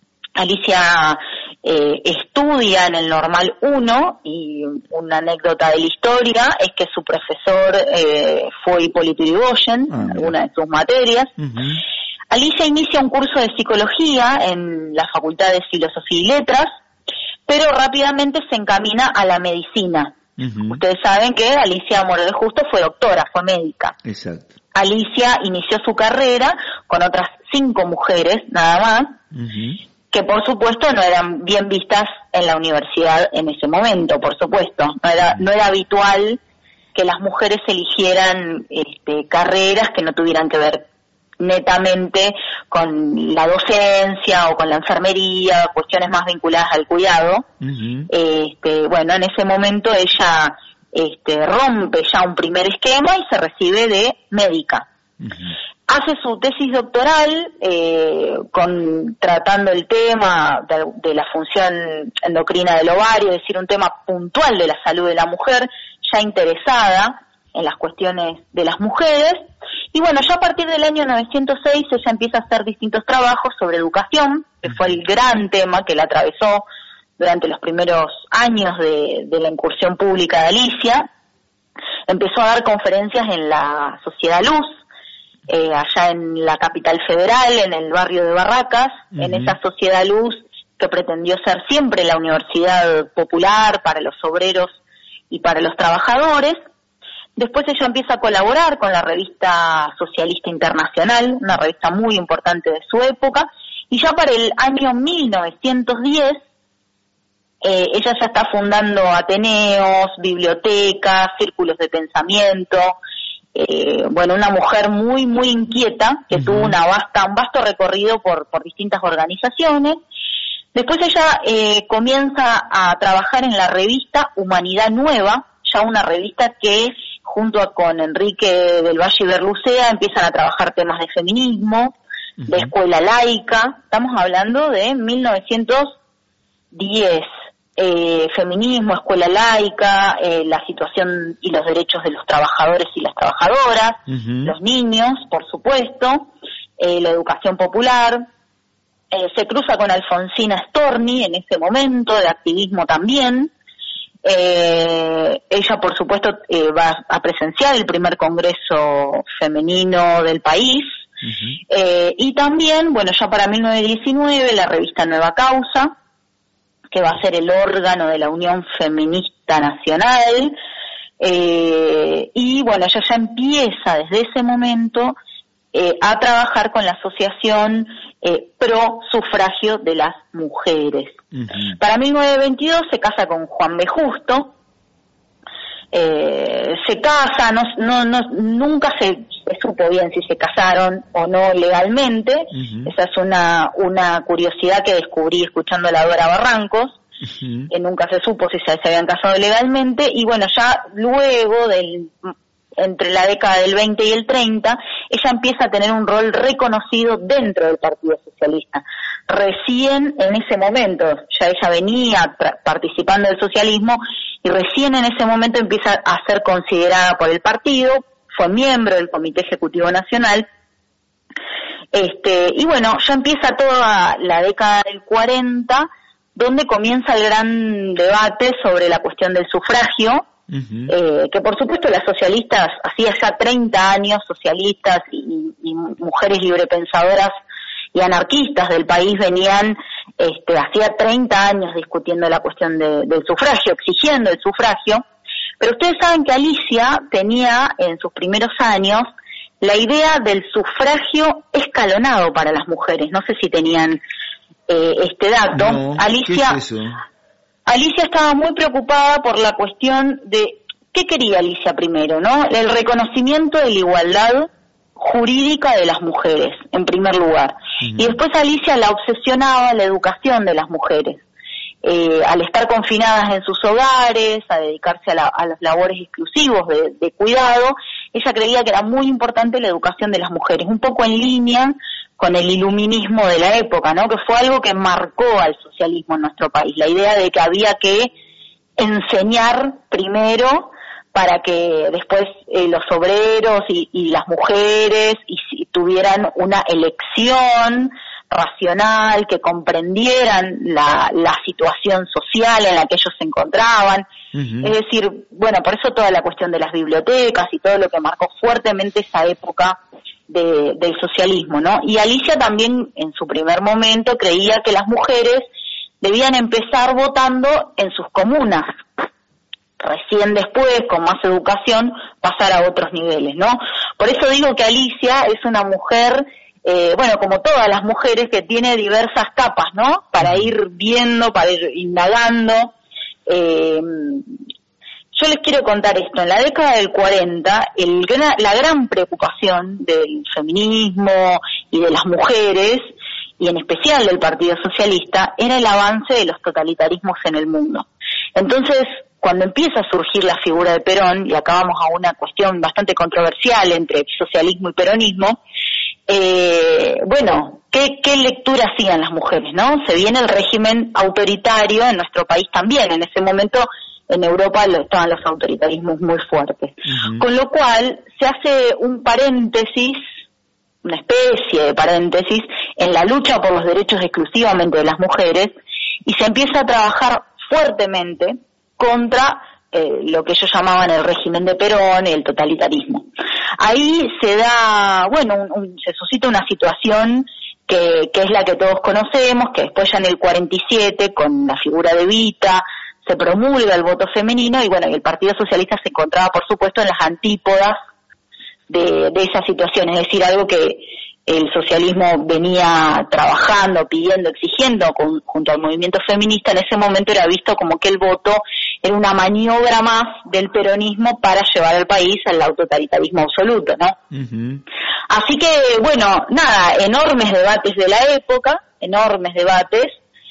Alicia eh, estudia en el Normal uno, y una anécdota de la historia es que su profesor eh, fue Hipólito Yrigoyen, uh-huh. en alguna de sus materias. Uh-huh. Alicia inicia un curso de psicología en la Facultad de Filosofía y Letras, pero rápidamente se encamina a la medicina. Uh-huh. Ustedes saben que Alicia Moró de Justo fue doctora, fue médica. Exacto. Alicia inició su carrera con otras cinco mujeres, nada más, uh-huh. que por supuesto no eran bien vistas en la universidad en ese momento, por supuesto. No era, no era habitual que las mujeres eligieran este, carreras que no tuvieran que ver netamente con la docencia o con la enfermería, cuestiones más vinculadas al cuidado. Uh-huh. Este, bueno, en ese momento ella este, rompe ya un primer esquema y se recibe de médica. Uh-huh. Hace su tesis doctoral eh, con tratando el tema de, de la función endocrina del ovario, es decir, un tema puntual de la salud de la mujer, ya interesada en las cuestiones de las mujeres. Y bueno, ya a partir del año novecientos seis ella empieza a hacer distintos trabajos sobre educación, que fue el gran tema que la atravesó durante los primeros años de, de la incursión pública de Alicia. Empezó a dar conferencias en la Sociedad Luz, eh, allá en la capital federal, en el barrio de Barracas, uh-huh. en esa Sociedad Luz que pretendió ser siempre la universidad popular para los obreros y para los trabajadores. Después ella empieza a colaborar con la revista Socialista Internacional, una revista muy importante de su época, y ya para el año mil novecientos diez eh, ella ya está fundando ateneos, bibliotecas, círculos de pensamiento, eh, bueno, una mujer muy, muy inquieta, que uh-huh. tuvo una vasta, un vasto recorrido por, por distintas organizaciones. Después ella eh, comienza a trabajar en la revista Humanidad Nueva, ya una revista que junto a, con Enrique del Valle y Berlucea empiezan a trabajar temas de feminismo, uh-huh. de escuela laica. Estamos hablando de mil novecientos diez. Eh, feminismo, escuela laica, eh, la situación y los derechos de los trabajadores y las trabajadoras, uh-huh. los niños, por supuesto, eh, la educación popular. Eh, se cruza con Alfonsina Storni en ese momento, de activismo también. Eh, ella, por supuesto, eh, va a presenciar el primer congreso femenino del país. Uh-huh. Eh, y también, bueno, ya para mil novecientos diecinueve, la revista Nueva Causa, que va a ser el órgano de la Unión Feminista Nacional. Eh, y bueno, ella ya empieza desde ese momento eh, a trabajar con la asociación eh, pro sufragio de las mujeres. Uh-huh. Para mil novecientos veintidós se casa con Juan B. Justo, eh, se casa, no, no, no, nunca se, se supo bien si se casaron o no legalmente. Uh-huh. Esa es una, una curiosidad que descubrí escuchando a la Dora Barrancos. Uh-huh. Eh, nunca se supo si se, se habían casado legalmente, y bueno, ya luego del entre la década del veinte y el treinta, ella empieza a tener un rol reconocido dentro del Partido Socialista. Recién en ese momento, ya ella venía tra- participando del socialismo, y recién en ese momento empieza a ser considerada por el partido, fue miembro del Comité Ejecutivo Nacional, este y bueno, ya empieza toda la década del cuarenta, donde comienza el gran debate sobre la cuestión del sufragio. Uh-huh. Eh, que por supuesto las socialistas, hacía ya treinta años, socialistas y, y mujeres librepensadoras y anarquistas del país venían, este, hacía treinta años discutiendo la cuestión de, del sufragio, exigiendo el sufragio, pero ustedes saben que Alicia tenía en sus primeros años la idea del sufragio escalonado para las mujeres. No sé si tenían eh, este dato. No, Alicia... ¿qué es eso? Alicia estaba muy preocupada por la cuestión de qué quería Alicia primero, ¿no? El reconocimiento de la igualdad jurídica de las mujeres, en primer lugar. Uh-huh. Y después Alicia la obsesionaba la educación de las mujeres. Eh, al estar confinadas en sus hogares, a dedicarse a, la, a los labores exclusivos de, de cuidado, ella creía que era muy importante la educación de las mujeres, un poco en línea con el iluminismo de la época, ¿no? Que fue algo que marcó al socialismo en nuestro país, la idea de que había que enseñar primero para que después eh, los obreros y, y las mujeres y, y tuvieran una elección racional, que comprendieran la, la situación social en la que ellos se encontraban. Uh-huh. Es decir, bueno, por eso toda la cuestión de las bibliotecas y todo lo que marcó fuertemente esa época de, del socialismo, ¿no? Y Alicia también en su primer momento creía que las mujeres debían empezar votando en sus comunas, recién después, con más educación, pasar a otros niveles, ¿no? Por eso digo que Alicia es una mujer, eh, bueno, como todas las mujeres, que tiene diversas capas, ¿no? Para ir viendo, para ir indagando. Eh, yo les quiero contar esto. En la década del cuarenta, el, la gran preocupación del feminismo y de las mujeres, y en especial del Partido Socialista, era el avance de los totalitarismos en el mundo. Entonces, cuando empieza a surgir la figura de Perón, y acá vamos a una cuestión bastante controversial entre socialismo y peronismo, eh, bueno, ¿qué, qué lectura hacían las mujeres, no? Se viene el régimen autoritario en nuestro país también. En ese momento en Europa estaban los autoritarismos muy fuertes. Uh-huh. Con lo cual se hace un paréntesis, una especie de paréntesis, en la lucha por los derechos exclusivamente de las mujeres, y se empieza a trabajar fuertemente contra eh, lo que ellos llamaban el régimen de Perón y el totalitarismo. Ahí se da, bueno, un, un, se suscita una situación que, que es la que todos conocemos, que después ya en el cuarenta y siete, con la figura de Evita, se promulga el voto femenino, y bueno, el Partido Socialista se encontraba, por supuesto, en las antípodas de, de esa situación, es decir, algo que el socialismo venía trabajando, pidiendo, exigiendo con, junto al movimiento feminista. En ese momento era visto como que el voto era una maniobra más del peronismo para llevar al país al autoritarismo absoluto, ¿no? Uh-huh. Así que, bueno, nada, enormes debates de la época, enormes debates.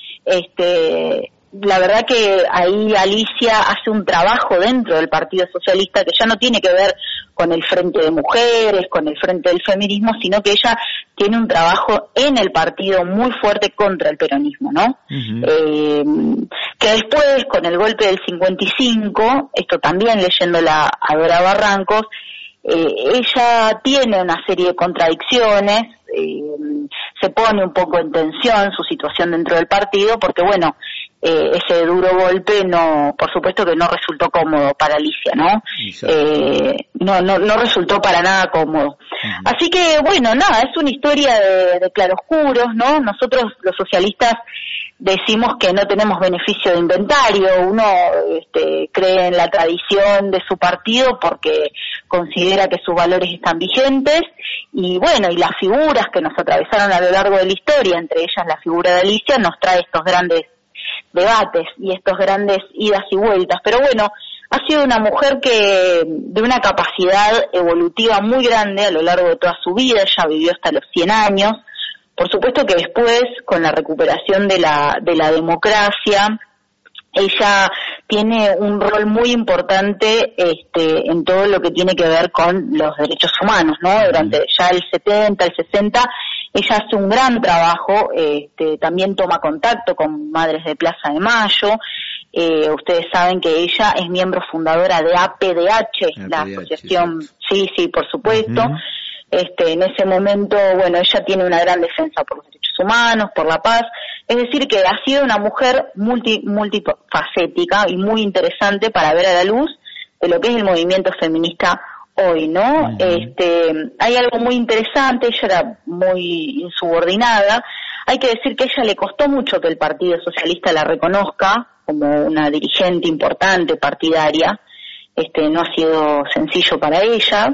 Este, la verdad que ahí Alicia hace un trabajo dentro del Partido Socialista que ya no tiene que ver con el Frente de Mujeres, con el Frente del Feminismo, sino que ella tiene un trabajo en el partido muy fuerte contra el peronismo, ¿no? Uh-huh. Eh, que después, con el golpe del cincuenta y cinco, esto también leyéndola a Dora Barrancos, eh, ella tiene una serie de contradicciones, eh, se pone un poco en tensión su situación dentro del partido, porque bueno, Eh, ese duro golpe no, por supuesto que no resultó cómodo para Alicia, ¿no? Eh, no, no, no resultó para nada cómodo. Uh-huh. Así que bueno, nada, es una historia de, de claroscuros, ¿no? Nosotros los socialistas decimos que no tenemos beneficio de inventario, uno este, cree en la tradición de su partido porque considera que sus valores están vigentes, y bueno, y las figuras que nos atravesaron a lo largo de la historia, entre ellas la figura de Alicia, nos trae estos grandes debates y estos grandes idas y vueltas. Pero bueno, ha sido una mujer que de una capacidad evolutiva muy grande a lo largo de toda su vida. Ella vivió hasta los cien años. Por supuesto que después, con la recuperación de la de la democracia, ella tiene un rol muy importante este, en todo lo que tiene que ver con los derechos humanos, ¿no? Durante ya el setenta, el sesenta, ella hace un gran trabajo, este, también toma contacto con Madres de Plaza de Mayo. Eh, ustedes saben que ella es miembro fundadora de A P D H, la asociación, sí, sí, por supuesto. Uh-huh. Este, en ese momento, bueno, ella tiene una gran defensa por los derechos humanos, por la paz. Es decir, que ha sido una mujer multi, multifacética y muy interesante para ver a la luz de lo que es el movimiento feminista hoy, ¿no? Uh-huh. Este, hay algo muy interesante, ella era muy insubordinada. Hay que decir que a ella le costó mucho que el Partido Socialista la reconozca como una dirigente importante, partidaria. Este, no ha sido sencillo para ella.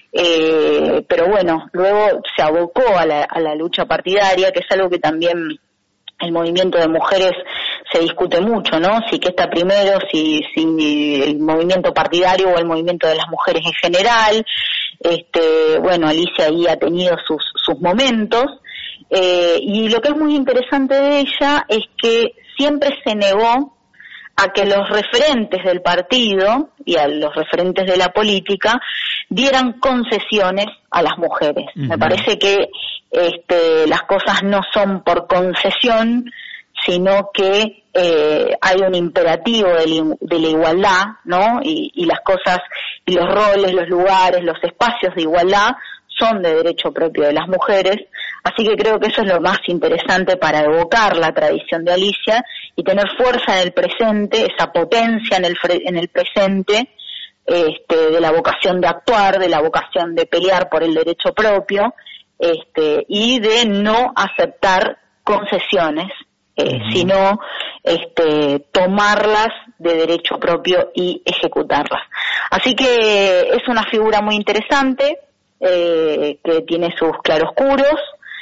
Eh, pero bueno, luego se abocó a la, a la lucha partidaria, que es algo que también el movimiento de mujeres se discute mucho, ¿no? Si que está primero, si, si el movimiento partidario o el movimiento de las mujeres en general. Este, bueno, Alicia ahí ha tenido sus, sus momentos, eh, y lo que es muy interesante de ella es que siempre se negó a que los referentes del partido y a los referentes de la política dieran concesiones a las mujeres. Uh-huh. Me parece que este, las cosas no son por concesión, sino que eh, hay un imperativo de la, de la igualdad, ¿no? Y, y las cosas, y los roles, los lugares, los espacios de igualdad son de derecho propio de las mujeres, así que creo que eso es lo más interesante para evocar la tradición de Alicia y tener fuerza en el presente, esa potencia en el, en el presente, este, de la vocación de actuar, de la vocación de pelear por el derecho propio, este, y de no aceptar concesiones, eh, uh-huh. sino este, tomarlas de derecho propio y ejecutarlas. Así que es una figura muy interesante, eh, que tiene sus claroscuros,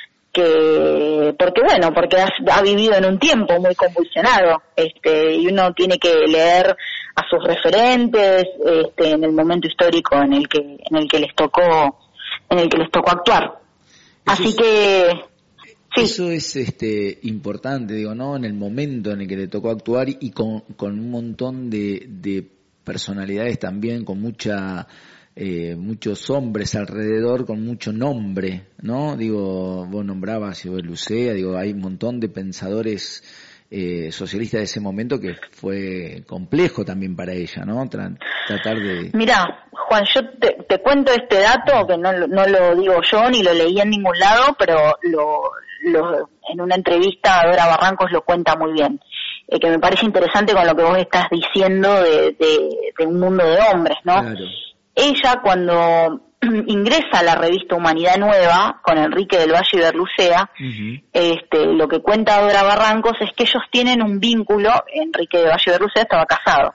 que porque bueno, porque ha, ha vivido en un tiempo muy convulsionado, este, y uno tiene que leer a sus referentes, este, en el momento histórico en el que en el que les tocó en el que les tocó actuar. Así es, que sí. Eso es este importante, digo, ¿no? En el momento en el que le tocó actuar y con con un montón de de personalidades también, con mucha Eh, muchos hombres alrededor con mucho nombre, ¿no? Digo, vos nombrabas a Lucea, digo, hay un montón de pensadores eh, socialistas de ese momento que fue complejo también para ella, ¿no? Tra- tratar de... Mirá, Juan, yo te, te cuento este dato que no, no lo digo yo ni lo leí en ningún lado, pero lo, lo en una entrevista Dora Barrancos lo cuenta muy bien, eh, que me parece interesante con lo que vos estás diciendo de, de, de un mundo de hombres, ¿no? Claro. Ella, cuando ingresa a la revista Humanidad Nueva con Enrique del Valle y Berlucea, uh-huh. este, lo que cuenta Dora Barrancos es que ellos tienen un vínculo. Enrique del Valle y Berlucea estaba casado,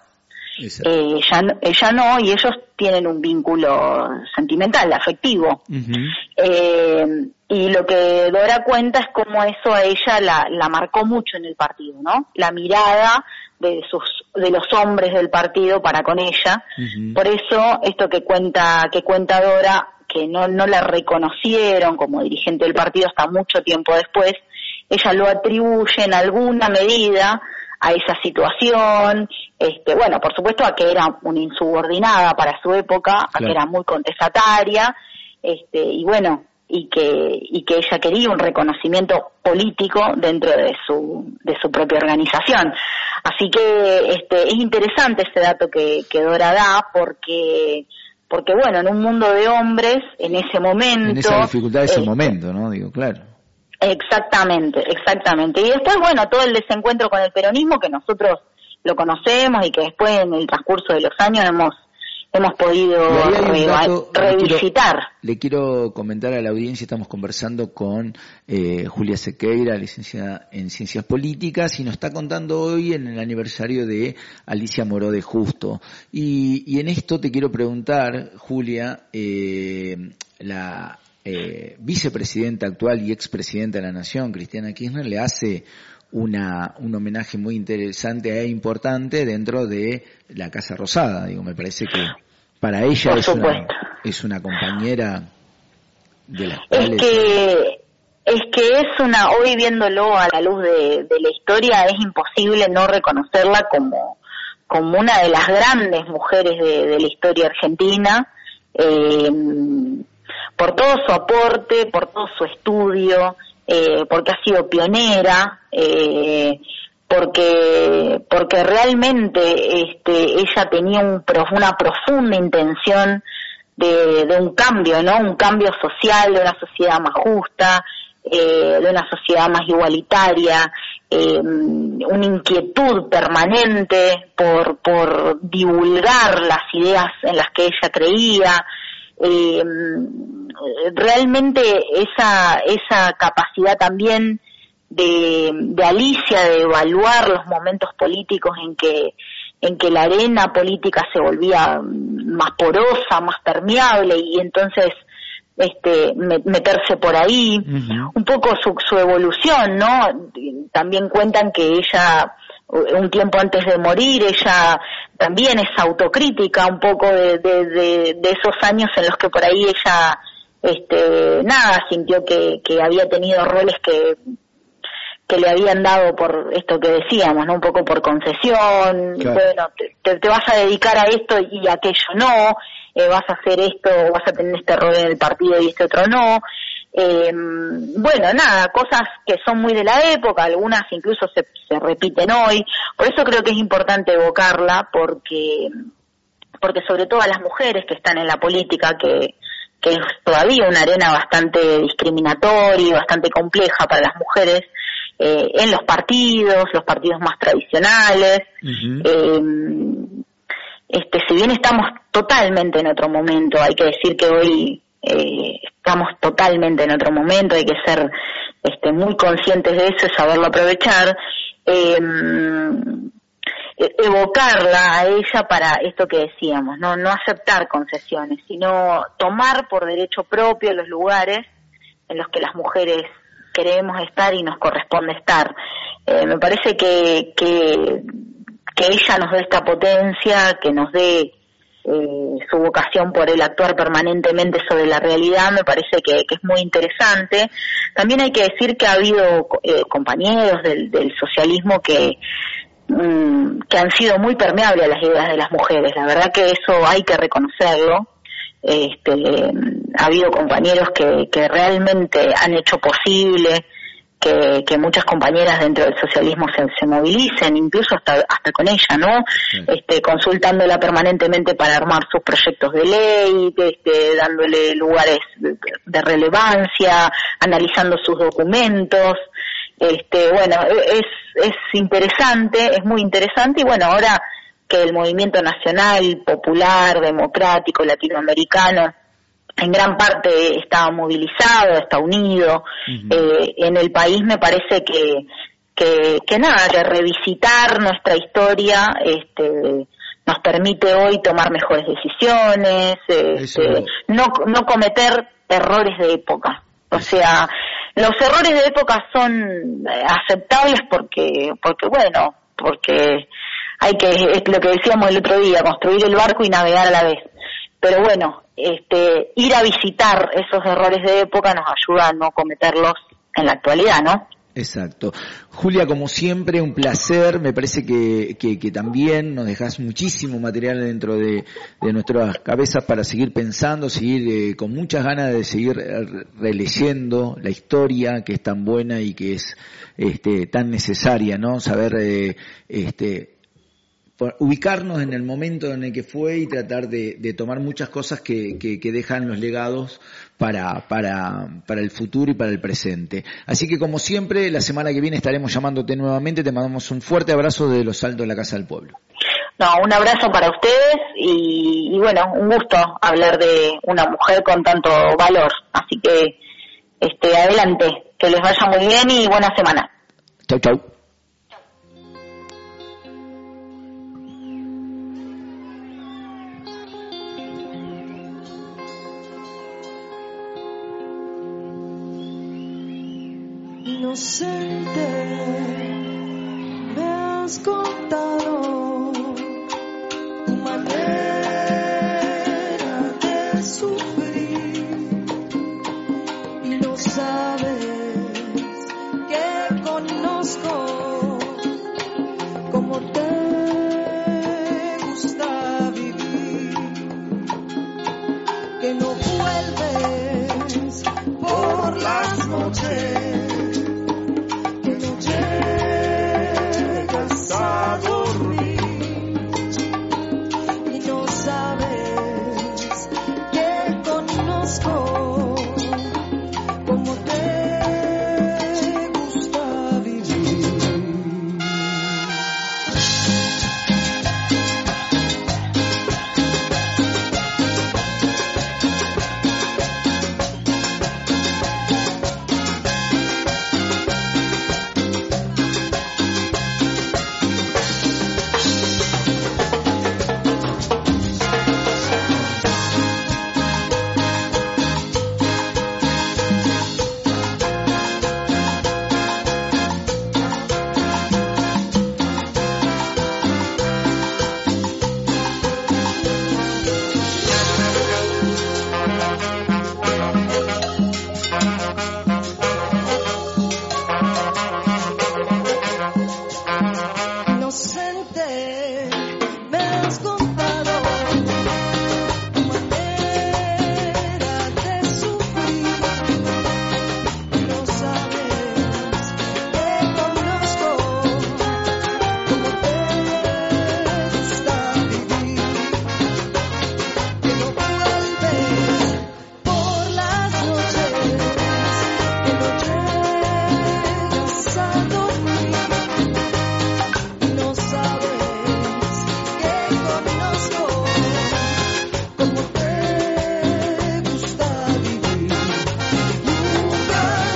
eh, ella, ella no, y ellos tienen un vínculo sentimental, afectivo. Uh-huh. Eh, y lo que Dora cuenta es cómo eso a ella la, la marcó mucho en el partido, ¿no? La mirada de sus de los hombres del partido para con ella. Uh-huh. Por eso esto que cuenta que cuenta Dora, que no no la reconocieron como dirigente del partido hasta mucho tiempo después, ella lo atribuye en alguna medida a esa situación, este, bueno, por supuesto a que era una insubordinada para su época, claro. a que era muy contestataria, este, y bueno, y que y que ella quería un reconocimiento político dentro de su de su propia organización. Así que este es interesante ese dato que, que Dora da, porque porque bueno, en un mundo de hombres, en ese momento, en esa dificultad de ese este, momento, ¿no? Digo, claro. Exactamente, exactamente. Y después, bueno, todo el desencuentro con el peronismo que nosotros lo conocemos y que después en el transcurso de los años hemos hemos podido dato, revisitar. Le quiero, le quiero comentar a la audiencia, estamos conversando con eh, Julia Sequeira, licenciada en Ciencias Políticas, y nos está contando hoy en el aniversario de Alicia Moró de Justo. Y, y en esto te quiero preguntar, Julia, eh, la eh, vicepresidenta actual y expresidenta de la Nación, Cristina Kirchner, le hace una un homenaje muy interesante e importante dentro de la Casa Rosada. Digo, me parece que para ella es una, es una compañera de las es cuales... que es que es una, hoy viéndolo a la luz de, de la historia, es imposible no reconocerla como como una de las grandes mujeres de, de la historia argentina, eh, por todo su aporte, por todo su estudio, Eh, porque ha sido pionera, eh, porque porque realmente este, ella tenía un, una profunda intención de, de un cambio, ¿no? Un cambio social, de una sociedad más justa, eh, de una sociedad más igualitaria, eh, una inquietud permanente por por divulgar las ideas en las que ella creía. Eh, realmente esa esa capacidad también de, de Alicia de evaluar los momentos políticos en que en que la arena política se volvía más porosa, más permeable, y entonces este meterse por ahí, uh-huh. un poco su, su evolución, ¿no? También cuentan que ella, un tiempo antes de morir, ella también es autocrítica un poco de, de, de, de esos años en los que por ahí ella, este, nada, sintió que, que había tenido roles que, que le habían dado por esto que decíamos, ¿no? Un poco por concesión, claro. Bueno, te, te vas a dedicar a esto y aquello no, eh, vas a hacer esto, vas a tener este rol en el partido y este otro no. Eh, bueno, nada, cosas que son muy de la época, algunas incluso se, se repiten hoy, por eso creo que es importante evocarla, porque porque sobre todo a las mujeres que están en la política, que, que es todavía una arena bastante discriminatoria y bastante compleja para las mujeres, eh, en los partidos, los partidos más tradicionales. Uh-huh. eh, este, si bien estamos totalmente en otro momento, hay que decir que hoy eh, estamos totalmente en otro momento, hay que ser este, muy conscientes de eso y saberlo aprovechar. Eh, evocarla a ella para esto que decíamos, no no aceptar concesiones, sino tomar por derecho propio los lugares en los que las mujeres queremos estar y nos corresponde estar. Eh, me parece que, que que ella nos dé esta potencia, que nos dé eh, su vocación por el actuar permanentemente sobre la realidad, me parece que, que es muy interesante. También hay que decir que ha habido eh, compañeros del, del socialismo que que han sido muy permeables a las ideas de las mujeres. La verdad que eso hay que reconocerlo. Este, ha habido compañeros que, que realmente han hecho posible que, que muchas compañeras dentro del socialismo se, se movilicen, incluso hasta hasta con ella, ¿no? Sí. Este, consultándola permanentemente para armar sus proyectos de ley, este, dándole lugares de, de relevancia, analizando sus documentos. Este, bueno, es, es interesante, es muy interesante, y bueno, ahora que el movimiento nacional, popular, democrático, latinoamericano, en gran parte está movilizado, está unido, uh-huh. eh, en el país me parece que, que, que nada, que revisitar nuestra historia, este, nos permite hoy tomar mejores decisiones, este, no, no cometer errores de época, o sea, los errores de época son aceptables porque, porque bueno, porque hay que, es lo que decíamos el otro día, construir el barco y navegar a la vez. Pero bueno, este, ir a visitar esos errores de época nos ayuda a no cometerlos en la actualidad, ¿no? Exacto. Julia, como siempre, un placer. Me parece que, que, que también nos dejas muchísimo material dentro de, de nuestras cabezas para seguir pensando, seguir eh, con muchas ganas de seguir releyendo la historia, que es tan buena y que es este, tan necesaria, ¿no? Saber eh, este, ubicarnos en el momento en el que fue y tratar de, de tomar muchas cosas que, que, que dejan los legados para, para, para el futuro y para el presente. Así que, como siempre, la semana que viene estaremos llamándote nuevamente. Te mandamos un fuerte abrazo desde los altos de la Casa del Pueblo. No, un abrazo para ustedes y, y bueno, un gusto hablar de una mujer con tanto valor. Así que, este, adelante, que les vaya muy bien y buena semana. Chau, chau. Inocente, me has contado tu manera de sufrir y no sabes que conozco cómo te gusta vivir, que no vuelves por las noches. A dormir y no sabes que conozco cómo te gusta vivir.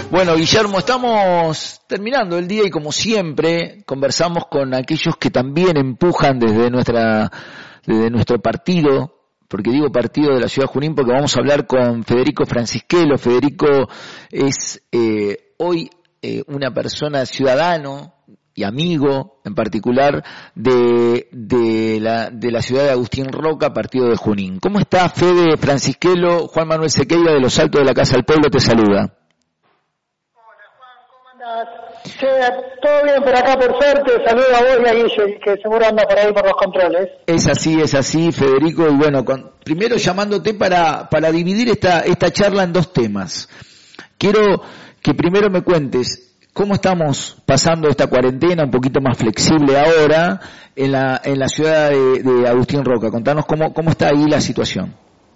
Bueno, Guillermo, estamos terminando el día y como siempre conversamos con aquellos que también empujan desde nuestra desde nuestro partido, porque digo partido de la ciudad de Junín porque vamos a hablar con Federico Francisquelo. Federico es eh, hoy eh, una persona ciudadano y amigo en particular de, de, la, de la ciudad de Agustín Roca, partido de Junín. ¿Cómo está, Fede Francisquelo? Juan Manuel Sequeira de Los Altos de la Casa del Pueblo te saluda. Hola Juan, ¿cómo andás? Sí, todo bien por acá, por suerte. Saludo a vos y a Guille, que seguro anda por ahí por los controles. Es así, es así, Federico. Y bueno, con, primero llamándote para, para dividir esta, esta charla en dos temas. Quiero que primero me cuentes ¿cómo estamos pasando esta cuarentena un poquito más flexible ahora en la en la ciudad de, de Agustín Roca? Contanos cómo cómo está ahí la situación.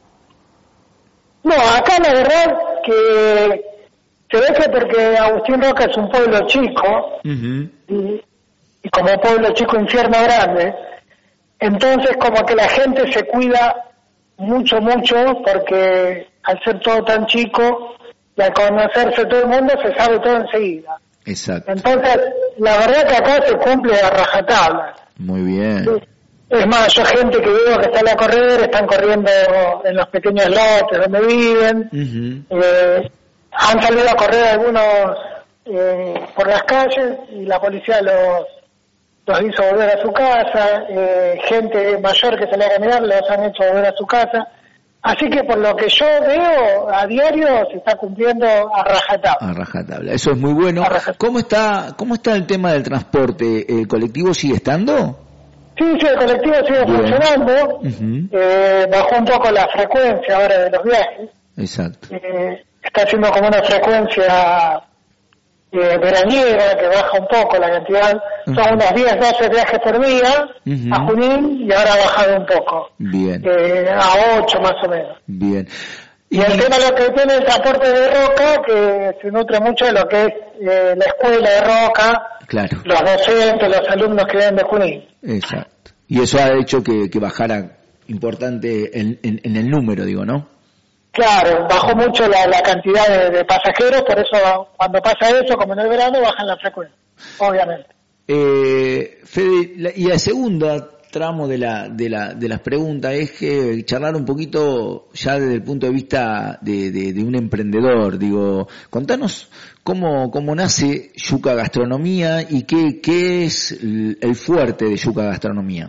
No, acá la verdad que se ve que porque Agustín Roca es un pueblo chico, uh-huh. y, y como pueblo chico infierno grande, entonces como que la gente se cuida mucho, mucho, porque al ser todo tan chico y al conocerse todo el mundo se sabe todo enseguida. Exacto. Entonces, la verdad que acá se cumple a rajatabla. Muy bien. Es más, yo gente que veo que sale a correr, están corriendo en los pequeños lotes donde viven, uh-huh. eh, han salido a correr algunos eh, por las calles y la policía los los hizo volver a su casa, eh, gente mayor que salía a caminar los han hecho volver a su casa. Así que por lo que yo veo a diario se está cumpliendo a rajatabla. A rajatabla, eso es muy bueno. ¿Cómo está cómo está el tema del transporte? ¿El colectivo sigue estando? Sí, sí, el colectivo sigue Bien. funcionando. Uh-huh. Eh, bajó un poco la frecuencia ahora de los viajes. Exacto. Eh, está haciendo como una frecuencia eh, veraniega que baja un poco la cantidad. Uh-huh. Son unos diez, doce viajes por día uh-huh. a Junín y ahora ha bajado un poco. Bien. Eh, a ocho más o menos. Bien. Y, y el tema de lo que tiene el transporte de Roca, que se nutre mucho de lo que es eh, la escuela de Roca, claro. los docentes, los alumnos que vienen de Junín. Exacto. Y eso ha hecho que, que bajara importante en, en, en el número, digo, ¿no? Claro, bajó mucho la, la cantidad de, de pasajeros, por eso cuando pasa eso, como en el verano, bajan la frecuencia, obviamente. Eh, Fede, la, y la segunda tramo de la de la de las preguntas es que charlar un poquito ya desde el punto de vista de, de, de un emprendedor. Digo, contanos cómo cómo nace Yuca Gastronomía y qué qué es el, el fuerte de Yuca Gastronomía.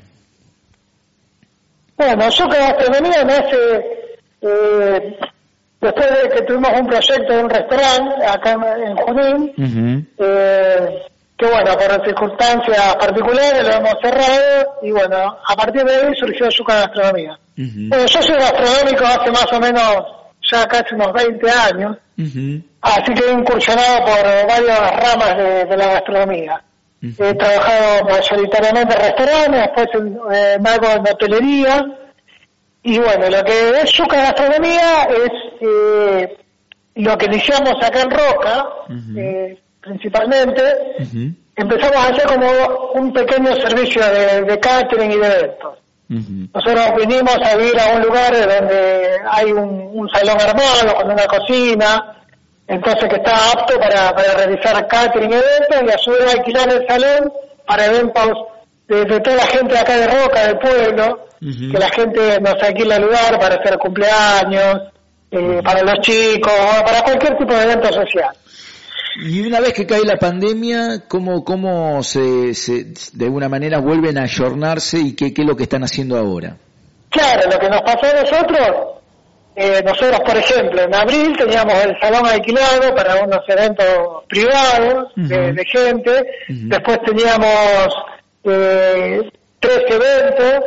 Bueno, Yuca Gastronomía nace eh, después de que tuvimos un proyecto de un restaurante acá en Junín. Uh-huh. eh, que bueno, por circunstancias particulares lo hemos cerrado y bueno, a partir de ahí surgió Yuca Gastronomía. Uh-huh. Bueno, yo soy gastronómico hace más o menos ya casi unos veinte años, uh-huh. así que he incursionado por varias ramas de, de la gastronomía. Uh-huh. He trabajado mayoritariamente en restaurantes, después en, eh, me hago en hotelería y bueno, lo que es Yuca Gastronomía es eh, lo que iniciamos acá en Roca, uh-huh. eh, principalmente, uh-huh. empezamos a hacer como un pequeño servicio de, de catering y de eventos. Uh-huh. Nosotros vinimos a vivir a un lugar donde hay un, un salón armado con una cocina, entonces que está apto para, para realizar catering y eventos y a su vez alquilar el salón para eventos de, de toda la gente de acá de Roca, del pueblo, uh-huh. que la gente nos alquila el lugar para hacer cumpleaños, eh, uh-huh. para los chicos, para cualquier tipo de evento social. Y una vez que cae la pandemia, ¿cómo, cómo se, se de alguna manera vuelven a ayornarse y qué, qué es lo que están haciendo ahora? Claro, lo que nos pasó a nosotros, eh, nosotros por ejemplo en abril teníamos el salón alquilado para unos eventos privados uh-huh. de, de gente, uh-huh. después teníamos eh, tres eventos,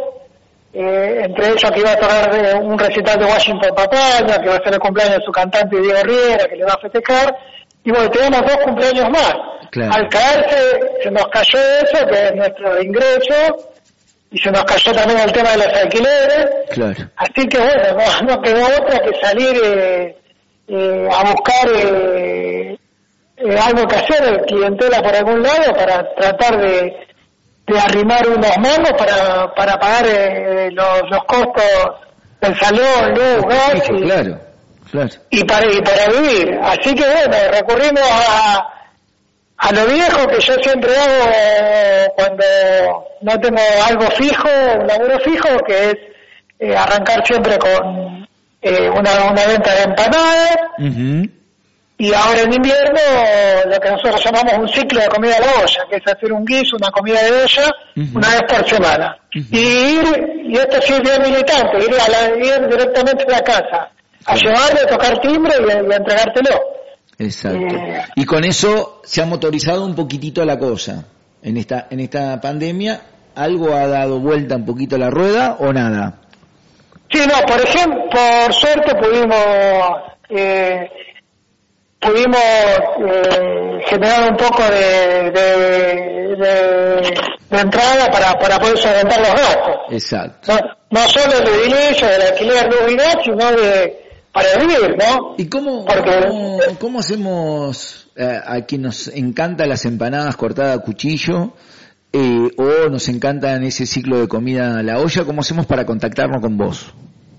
eh, entre ellos que iba a tocar un recital de Washington Papaya, que va a ser el cumpleaños de su cantante Diego Riera, que le va a festejar. Y bueno, teníamos dos cumpleaños más. Claro. Al caerse, se nos cayó eso, que es nuestro ingreso, y se nos cayó también el tema de los alquileres. Claro. Así que bueno, no, no quedó otra que salir eh, eh, a buscar eh, eh, algo que hacer, clientela por algún lado, para tratar de, de arrimar unos mangos para, para pagar eh, los, los costos del salón, luz, gas. Y, claro. Claro. y para y para vivir. Así que bueno, recurrimos a a lo viejo que yo siempre hago eh, cuando no tengo algo fijo, un laburo fijo, que es eh, arrancar siempre con eh, una, una venta de empanadas. Uh-huh. Y ahora en invierno lo que nosotros llamamos un ciclo de comida a la olla, que es hacer un guiso, una comida de olla, uh-huh. una vez por semana. Uh-huh. Y ir, y esto sí es bien militante, ir, a la, ir directamente a la casa, a sí. llevarle, tocar timbre y, y a entregártelo. Exacto. Eh, y con eso se ha motorizado un poquitito la cosa. En esta, en esta pandemia, ¿algo ha dado vuelta un poquito la rueda o nada? Sí, no, por ejemplo, por suerte pudimos... Eh, pudimos eh, generar un poco de, de, de, de entrada para, para poder solventar los gastos. Exacto. No, no solo el edilicio, del alquiler, luz y gas, sino de para vivir, ¿no? ¿Y cómo, Porque, cómo, cómo hacemos eh, a quien nos encanta las empanadas cortadas a cuchillo eh, o nos encantan ese ciclo de comida a la olla? ¿Cómo hacemos para contactarnos con vos?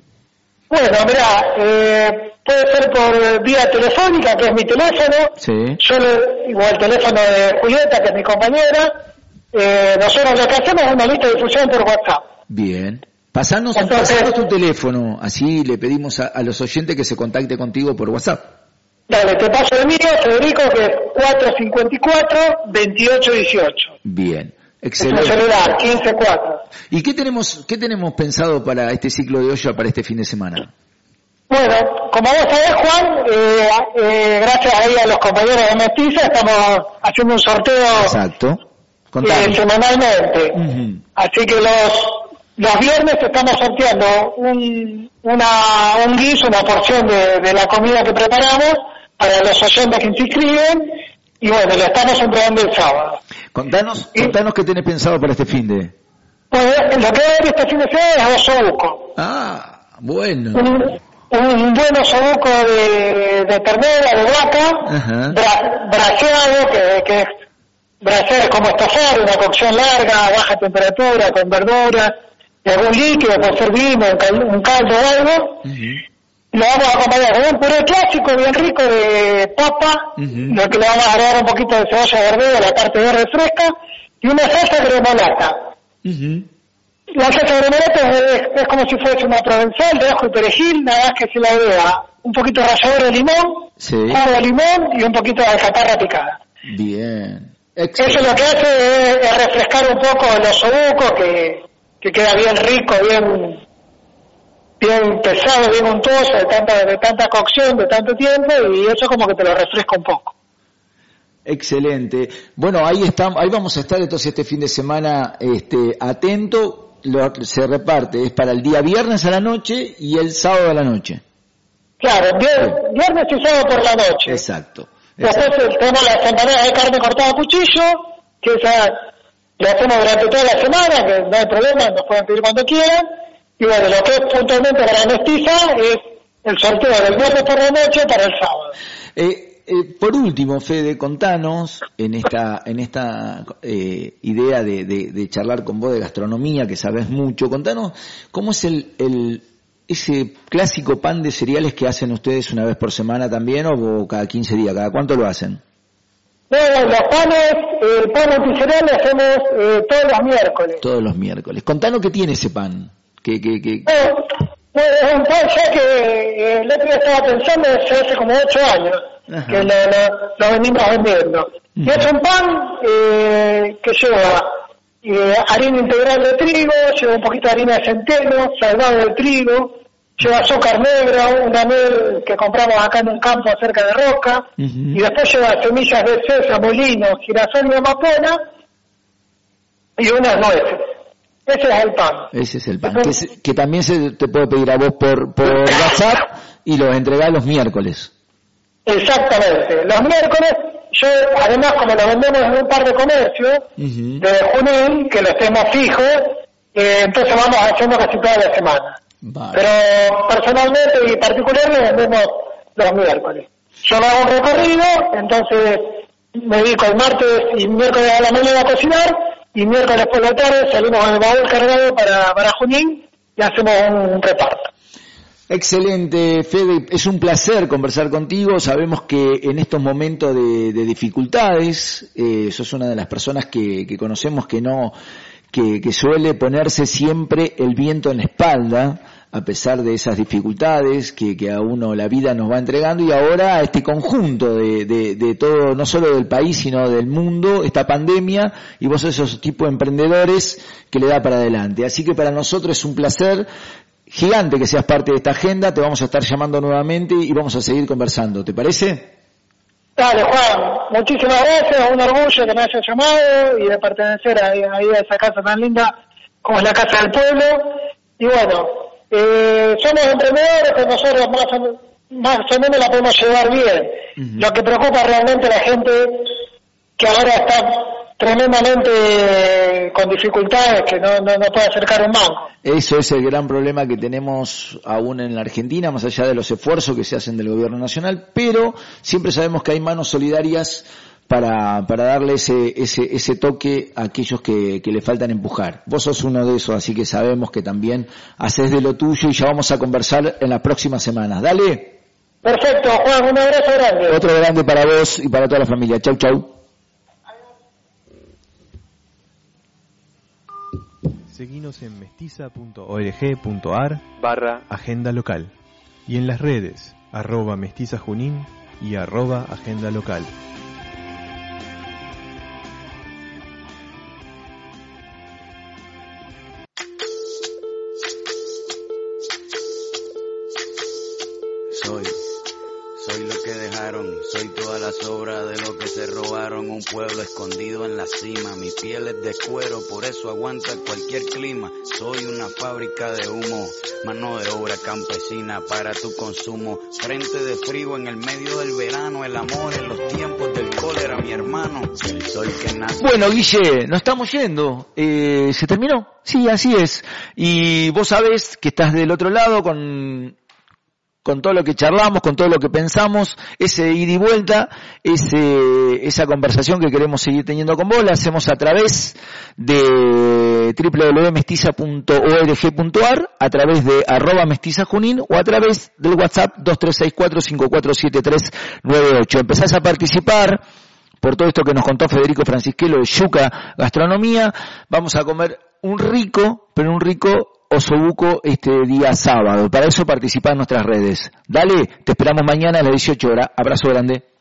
Bueno, mirá, eh, puede ser por vía telefónica, que es mi teléfono. Sí. Yo, le, igual el teléfono de Julieta, que es mi compañera. Eh, nosotros lo que hacemos es una lista de difusión por WhatsApp. Bien. Pasanos, Entonces, pasanos tu teléfono, así le pedimos a, a los oyentes que se contacte contigo por WhatsApp. Dale, te paso el mío, Federico, que es cuatro cinco cuatro, veintiocho dieciocho. Bien. Excelente. Es un celular, quince cuatro. ¿Y qué tenemos, qué tenemos pensado para este ciclo de olla para este fin de semana? Bueno, como vos sabés, Juan, eh, eh, gracias ahí a los compañeros de Mestiza, estamos haciendo un sorteo. Exacto. Eh, semanalmente. Uh-huh. Así que los los viernes estamos sorteando un, una, un guiso, una porción de, de la comida que preparamos para los oyentes que se inscriben. Y bueno, lo estamos entregando el sábado. Contanos, ¿Y? contanos qué tenés pensado para este fin de... Pues lo que va a haber este fin de semana es osobuco. Ah, bueno. Un, un buen osobuco de, de ternera, de vaca, bra, braseado, que, que es braseado es como estofar, una cocción larga, a baja temperatura, con verduras, y algún líquido, puede ser vino, un caldo, un caldo o algo. Uh-huh. Lo vamos a acompañar con un puré clásico bien rico de papa, uh-huh. lo que le vamos a agregar un poquito de cebolla verdura, la parte verde fresca, y una salsa gremolata. Uh-huh. La salsa gremolata es, es como si fuese una provenzal de ajo y perejil, nada más que se le agrega un poquito de ralladura de limón, sí. jugo de limón y un poquito de alcaparra picada. Bien. Excelente. Eso lo que hace es, es refrescar un poco el osobuco, que, que queda bien rico, bien... bien pesado, bien untuoso, de tanta, de tanta cocción, de tanto tiempo, y eso como que te lo refresca un poco. Excelente. Bueno, ahí estamos, ahí vamos a estar entonces este fin de semana, este, atento. Lo, se reparte, es para el día viernes a la noche y el sábado a la noche. Claro, viernes, viernes y sábado por la noche. Exacto. Después exacto. tenemos las empanadas de carne cortada a cuchillo, que esa la hacemos durante toda la semana, que no hay problema, nos pueden pedir cuando quieran. Y bueno, lo que es puntualmente para Mestiza es el sorteo del viernes por la noche para el sábado. Eh, eh, por último, Fede, contanos en esta en esta eh, idea de, de, de charlar con vos de gastronomía, que sabés mucho, contanos cómo es el, el ese clásico pan de cereales que hacen ustedes una vez por semana también, o cada quince días, ¿cada cuánto lo hacen? Bueno, los panes, el pan multicereal lo hacemos eh, todos los miércoles. Todos los miércoles. Contanos qué tiene ese pan. Que, que, que... Bueno, es un pan ya que eh, el otro día estaba pensando desde hace como ocho años. Ajá. Que lo, lo, lo venimos vendiendo. Uh-huh. Y es un pan eh, que lleva eh, harina integral de trigo, lleva un poquito de harina de centeno, salvado de trigo, lleva azúcar negra, una miel que compramos acá en un campo cerca de Roca, uh-huh. y después lleva semillas de sésamo, lino, girasol y amapola, y unas nueces. Ese es el pan. Ese es el pan. Que, se, que también se te puede pedir a vos por, por WhatsApp y los entregás los miércoles. Exactamente. Los miércoles, yo además como lo vendemos en un par de comercios, uh-huh. de Junín, que los tenemos fijos, eh, entonces vamos haciendo casi toda la semana. Vale. Pero personalmente y particularmente vendemos los miércoles. Yo me hago un recorrido, entonces me dedico el martes y miércoles a la mañana a cocinar, y miércoles por la tarde salimos con el baúl cargado para, para Junín y hacemos un reparto. Excelente, Fede, es un placer conversar contigo. Sabemos que en estos momentos de, de dificultades, eh, sos una de las personas que, que conocemos que no, que, que suele ponerse siempre el viento en la espalda, a pesar de esas dificultades que, que a uno la vida nos va entregando, y ahora este conjunto de, de, de todo, no solo del país, sino del mundo, esta pandemia, y vos sos esos tipos de emprendedores que le da para adelante. Así que para nosotros es un placer gigante que seas parte de esta agenda. Te vamos a estar llamando nuevamente y vamos a seguir conversando, ¿te parece? Dale, Juan, muchísimas gracias, un orgullo que me hayas llamado y de pertenecer ahí, ahí a esa casa tan linda como es la Casa del Pueblo. Y bueno, eh, somos emprendedores que nosotros más o, más o menos la podemos llevar bien. Uh-huh. Lo que preocupa realmente a la gente que ahora está tremendamente con dificultades, que no, no, no puede acercar un banco. Eso es el gran problema que tenemos aún en la Argentina, más allá de los esfuerzos que se hacen del gobierno nacional, pero siempre sabemos que hay manos solidarias para, para darle ese, ese, ese toque a aquellos que, que le faltan empujar. Vos sos uno de esos, así que sabemos que también haces de lo tuyo y ya vamos a conversar en las próximas semanas. Dale. Perfecto, Juan, un abrazo grande. Otro grande para vos y para toda la familia. Chau, chau. Seguinos en mestiza.org.ar barra agenda local y en las redes arroba mestiza junín y arroba agenda local. Soy, soy lo que dejaron, soy toda la sobra de lo que se robaron, un pueblo escondido en la cima, mi piel es de cuero, por eso aguanta cualquier clima, soy una fábrica de humo, mano de obra campesina para tu consumo, frente de frío en el medio del verano, el amor en los tiempos del cólera, mi hermano, el sol que nace. Bueno, Guille, nos estamos yendo, eh, ¿se terminó? Sí, así es, y vos sabés que estás del otro lado con... con todo lo que charlamos, con todo lo que pensamos, ese ida y vuelta, ese, esa conversación que queremos seguir teniendo con vos, la hacemos a través de doble u doble u doble u punto mestiza punto org punto ar, a través de arroba mestiza junín o a través del WhatsApp dos tres seis cuatro cinco cuatro siete tres nueve ocho. Empezás a participar por todo esto que nos contó Federico Francisquelo de Yuca Gastronomía. Vamos a comer un rico, pero un rico osobuco este día sábado. Para eso participá en nuestras redes. Dale, te esperamos mañana a las dieciocho horas. Abrazo grande.